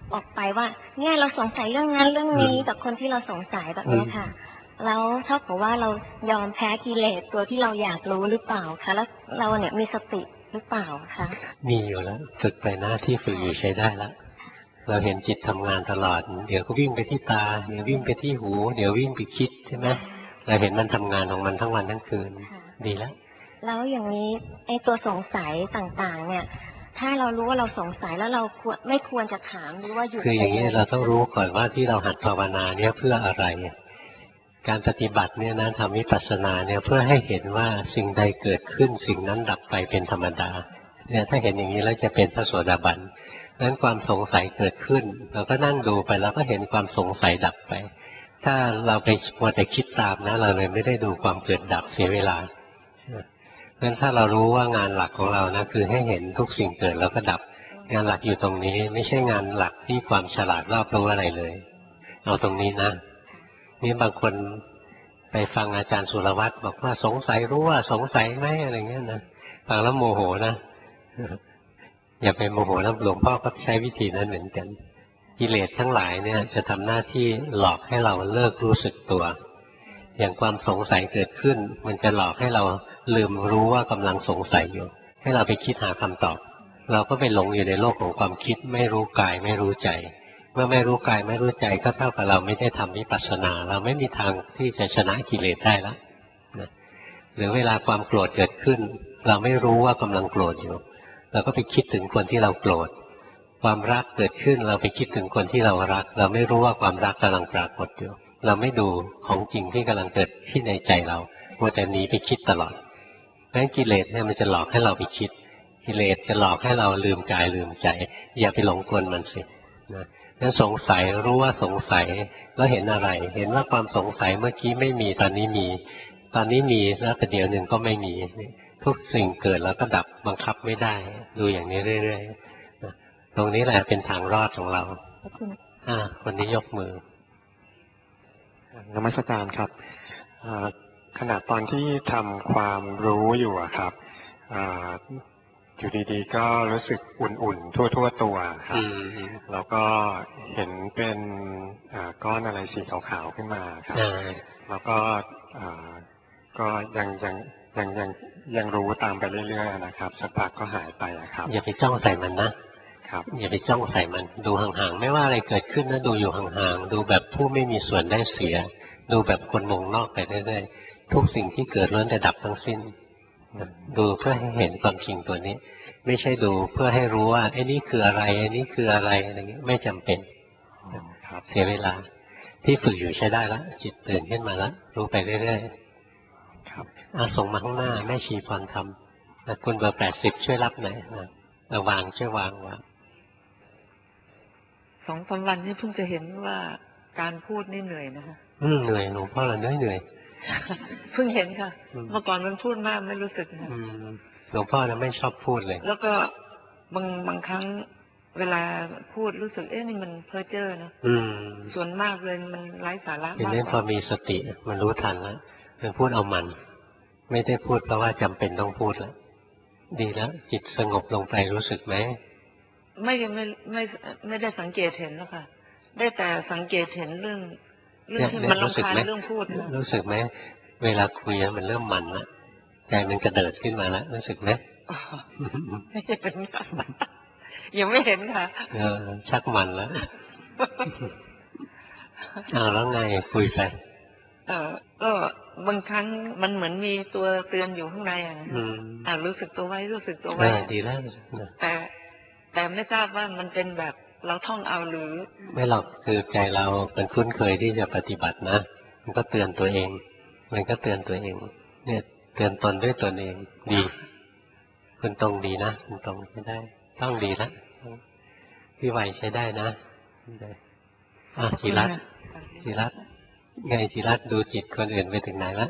ออกไปว่าเนี่ยเราสงสัยเรื่องนั้นเรื่องนี้กับคนที่เราสงสัยแบบนี้ค่ะแล้วเท่ากับว่าเรายอมแพ้กิเลสตัวที่เราอยากรู้หรือเปล่าคะแล้วเราเนี่ยมีสติหรือเปล่าคะมีอยู่แล้วฝึกไปหน้าที่ฝึกอยู่ใช้ได้แล้วเราเห็นจิตทำงานตลอดเดี๋ยวก็วิ่งไปที่ตาเดี๋ยววิ่งไปที่หูเดี๋ยววิ่งไปคิดใช่ไหมเราเห็นมันทำงานของมันทั้งวันทั้งคืนดีแล้วแล้วอย่างนี้ไอ้ตัวสงสัยต่างๆเนี่ยถ้าเรารู้ว่าเราสงสัยแล้วเราควรไม่ควรจะถามหรือว่าหยุดคืออย่างนี้เราต้องรู้ก่อนว่าที่เราหัดภาวนาเนี่ยเพื่ออะไรการปฏิบัติเนี่ยนะทำวิปัสสนาเนี่ยเพื่อให้เห็นว่าสิ่งใดเกิดขึ้นสิ่งนั้นดับไปเป็นธรรมดาเนี่ยถ้าเห็นอย่างนี้แล้วจะเป็นพระโสดาบันนั้นความสงสัยเกิดขึ้นเราก็นั่งดูไปแล้วก็เห็นความสงสัยดับไปถ้าเราไปมัวแต่คิดตามนะเราเลยไม่ได้ดูความเกิดดับเสียเวลางั้นถ้าเรารู้ว่างานหลักของเรานะคือให้เห็นทุกสิ่งเกิดแล้วก็ดับงานหลักอยู่ตรงนี้ไม่ใช่งานหลักที่ความฉลาดรอบรู้อะไรเลยเอาตรงนี้นะนี่บางคนไปฟังอาจารย์สุรวัตรบอกว่าสงสัยรู้ว่าสงสัยไหมอะไรเงี้ยนะฟังแล้วโมโหนะอย่าไปโมโหนะหลวงพ่อก็ใช้วิธีนั้นเหมือนกันกิเลสทั้งหลายเนี่ยจะทำหน้าที่หลอกให้เราเลิกรู้สึกตัวอย่างความสงสัยเกิดขึ้นมันจะหลอกให้เราลืมรู้ว่ากำลังสงสัยอยู่ให้เราไปคิดหาคำตอบเราก็ไปหลงอยู่ในโลกของความคิดไม่รู้กายไม่รู้ใจเมื่อไม่รู้กายไม่รู้ใจก็เท่ากับเราไม่ได้ทำวิปัสสนาเราไม่มีทางที่จะชนะกิเลสได้แล้วนะหรือเวลาความโกรธเกิดขึ้นเราไม่รู้ว่ากำลังโกรธอยู่เราก็ไปคิดถึงคนที่เราโกรธความรักเกิดขึ้นเราไปคิดถึงคนที่เรารักเราไม่รู้ว่าความรักกำลังปรากฏอยู่เราไม่ดูของจริงที่กำลังเกิดขึ้นในใจเรามัวแต่หนีไปคิดตลอดแม้กิเลสเนี่ยมันจะหลอกให้เราไปคิดกิเลสจะหลอกให้เราลืมกายลืมใจอย่าไปหลงกลมันสินะนั่นสงสัยรู้ว่าสงสัยแล้วเห็นอะไรเห็นว่าความสงสัยเมื่อกี้ไม่มีตอนนี้มีตอนนี้มีแล้วแต่เดี๋ยวหนึ่งก็ไม่มีทุกสิ่งเกิดแล้วก็ดับบังคับไม่ได้ดูอย่างนี้เรื่อยๆตรงนี้แหละเป็นทางรอดของเราอ่าคนนี้ยกมือนมัสการครับขณะตอนที่ทำความรู้อยู่อะครับอยู่ดีๆก็รู้สึกอุ่นๆทั่วๆตัวครับแล้วก็เห็นเป็นก้อนอะไรสีขาวๆขึ้นมาครับแล้วก็ก็ยังยังยังยังยังรู้ตามไปเรื่อยๆนะครับสักพักก็หายไปครับอย่าไปจ้องใส่มันนะครับอย่าไปจ้องใส่มันดูห่างๆไม่ว่าอะไรเกิดขึ้นนะดูอยู่ห่างๆดูแบบผู้ไม่มีส่วนได้เสียดูแบบคนวงนอกไปเรื่อยๆทุกสิ่งที่เกิดล้วนแต่ดับทั้งสิ้นดูเพื่อให้เห็นความจริงตัวนี้ไม่ใช่ดูเพื่อให้รู้ว่าไอ้นี่คืออะไรไอ้นี่คืออะไรอะไรเงี้ยไม่จำเป็นเสียเวลาที่ฝึกอยู่ใช้ได้แล้วจิตตื่นขึ้นมาแล้วรู้ไปเรื่อยๆครับอาส่งมาข้างหน้าแม่ชีพรธรรมนะคุณเบอร์แปดสิบช่วยรับหน่อยนะเอาวางช่วยวางวางสองสามวันนี้เพิ่งจะเห็นว่าการพูดนี่เหนื่อยนะคะอืมเหนื่อยหลวงพ่อเราเหนื่อยเหนื่อยเพิ่งเห็นค่ะเมื่อก่อนมันพูดมากไม่รู้สึกนะหลวงพ่อนะไม่ชอบพูดเลยแล้วก็บางบางครั้งเวลาพูดรู้สึกเอ๊ะนี่มันเพ้อเจ้อนะส่วนมากเลยมันไร้สาระมากทีนี้พอมีสติมันรู้ทันแล้วมันพูดเอามันไม่ได้พูดเพราะว่าจำเป็นต้องพูดแล้วดีแล้วจิตสงบลงไปรู้สึกไหมไม่ไม่ไม่ไม่ได้สังเกตเห็นแล้วค่ะได้แต่สังเกตเห็นเรื่องเรื่องที่มันรำคาญเรื่องพูดรู้สึกไหมเวลาคุยมันเริ่มมันละใจมันกระเดิดขึ้นมาแล้วรู้สึกไหมไม่เห็นค่ะยังไม่เห็นค่ะเออชักมันแล้วเอาแล้วไงคุยไปเออก็บางครั้งมันเหมือนมีตัวเตือนอยู่ข้างในอ่ะอ่ารู้สึกตัวไว้รู้สึกตัวไว้ดีแล้วแต่แต่ไม่ทราบว่ามันเป็นแบบเราท่องเอาหรือไม่หรอกคือใจเราเป็นคุ้นเคยที่จะปฏิบัตินะมันก็เตือนตัวเองมันก็เตือนตัวเองเนี่ยเตือนตนด้วยตนเองดีคุณตรงดีนะคุณตรงใช้ได้ต้องดีนะพี่ไหวใช้ได้นะอ่ะจิรัตน์จิรัตน์ไงจิรัตน์ดูจิตคนอื่นไปถึงไหนละ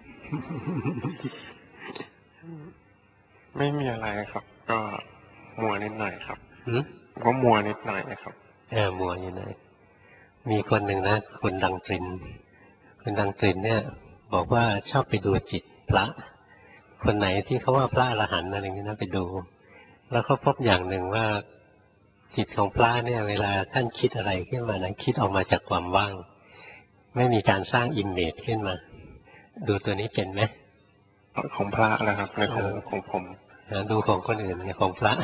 ไม่มีอะไรครับก็มัวนิดหน่อยครับก็มัวนิดหน่อยนะครับเออมัวอยู่ไหนมีคนหนึ่งนะคุณดังตรินคุณดังตรินเนี่ยบอกว่าชอบไปดูจิตพระคนไหนที่เขาว่าพระอรหันต์อะไรอย่างนี้นะไปดูแล้วเขาพบอย่างหนึ่งว่าจิตของพระเนี่ยเวลาท่านคิดอะไรขึ้นมานะคิดออกมาจากความว่างไม่มีการสร้างอิมเมจขึ้นมาดูตัวนี้เป็นไหมของพระนะครับในของของผมดูของคนอื่นเนี่ยของพระ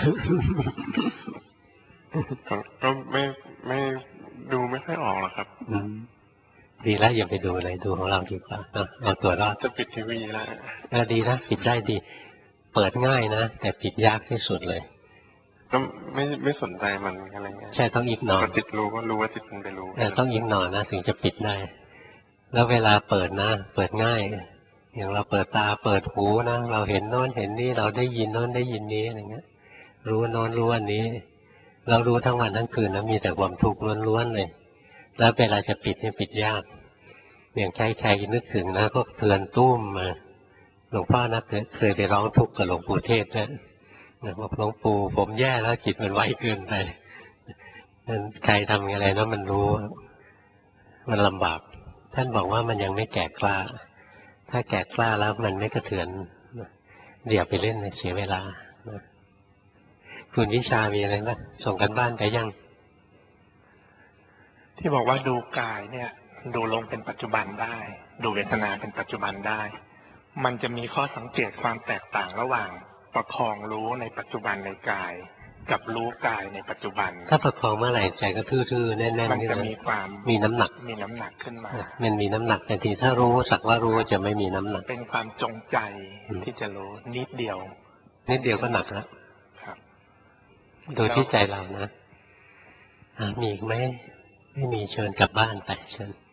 ก็ไม่ไม่ดูไม่ค่อยออกหรอกครับดีแล้วอย่าไปดูเลยดูของเราดีกว่าเอาตัวรอดจะปิดทีวีแล้วเออดีนะปิดได้ดีเปิดง่ายนะแต่ปิดยากที่สุดเลยก็ไม่ไม่สนใจมันอะไรเงี้ยใช่ต้องอิกนอจิตรู้ก็รู้ว่าจิตมันไปรู้ต้องอิกนอนะถึงจะปิดได้แล้วเวลาเปิดนะเปิดง่ายอย่างเราเปิดตาเปิดหูนะเราเห็นโน้นเห็นนี่เราได้ยินโน้นได้ยินนี้อะไรเงี้ยรู้โน้นรู้อันนี้เรารู้ทั้งวันทั้งคืนนะมีแต่ความทุกข์ล้วนๆเลยแล้วเวลาจะปิดเนี่ยปิดยากอย่างใครใครนึกถึงนะพวกเตือนตุ้มมาหลวงพ่อนะเคยไปร้องทุกข์กับหลวงปู่เทศนะบอกหลวงปู่ผมแย่แล้วจิตมันไวเกินไปใครทำอะไรนะมันรู้มันลำบากท่านบอกว่ามันยังไม่แก่กล้าถ้าแก่กล้าแล้วมันไม่กระเทือนเดี๋ยวไปเล่นเสียเวลาคุณวิชามีอะไรบ้างส่งกันบ้านไปยังที่บอกว่าดูกายเนี่ยดูลงเป็นปัจจุบันได้ดูเวทนาเป็นปัจจุบันได้มันจะมีข้อสังเกตความแตกต่างระหว่างประคองรู้ในปัจจุบันในกายกับรู้กายในปัจจุบันถ้าประคองเมื่อไหร่ใจก็ทื่อๆแน่นๆมันจะมีความมีน้ำหนักมีน้ำหนักขึ้นมามันมีน้ำหนักแต่ทีถ้ารู้สักว่ารู้จะไม่มีน้ำหนักเป็นความจงใจที่จะรู้นิดเดียวนิดเดียวก็หนักแล้วดูที่ใจเรานะมีอีกไหมไม่มีเชิญกลับบ้านไปเชิญ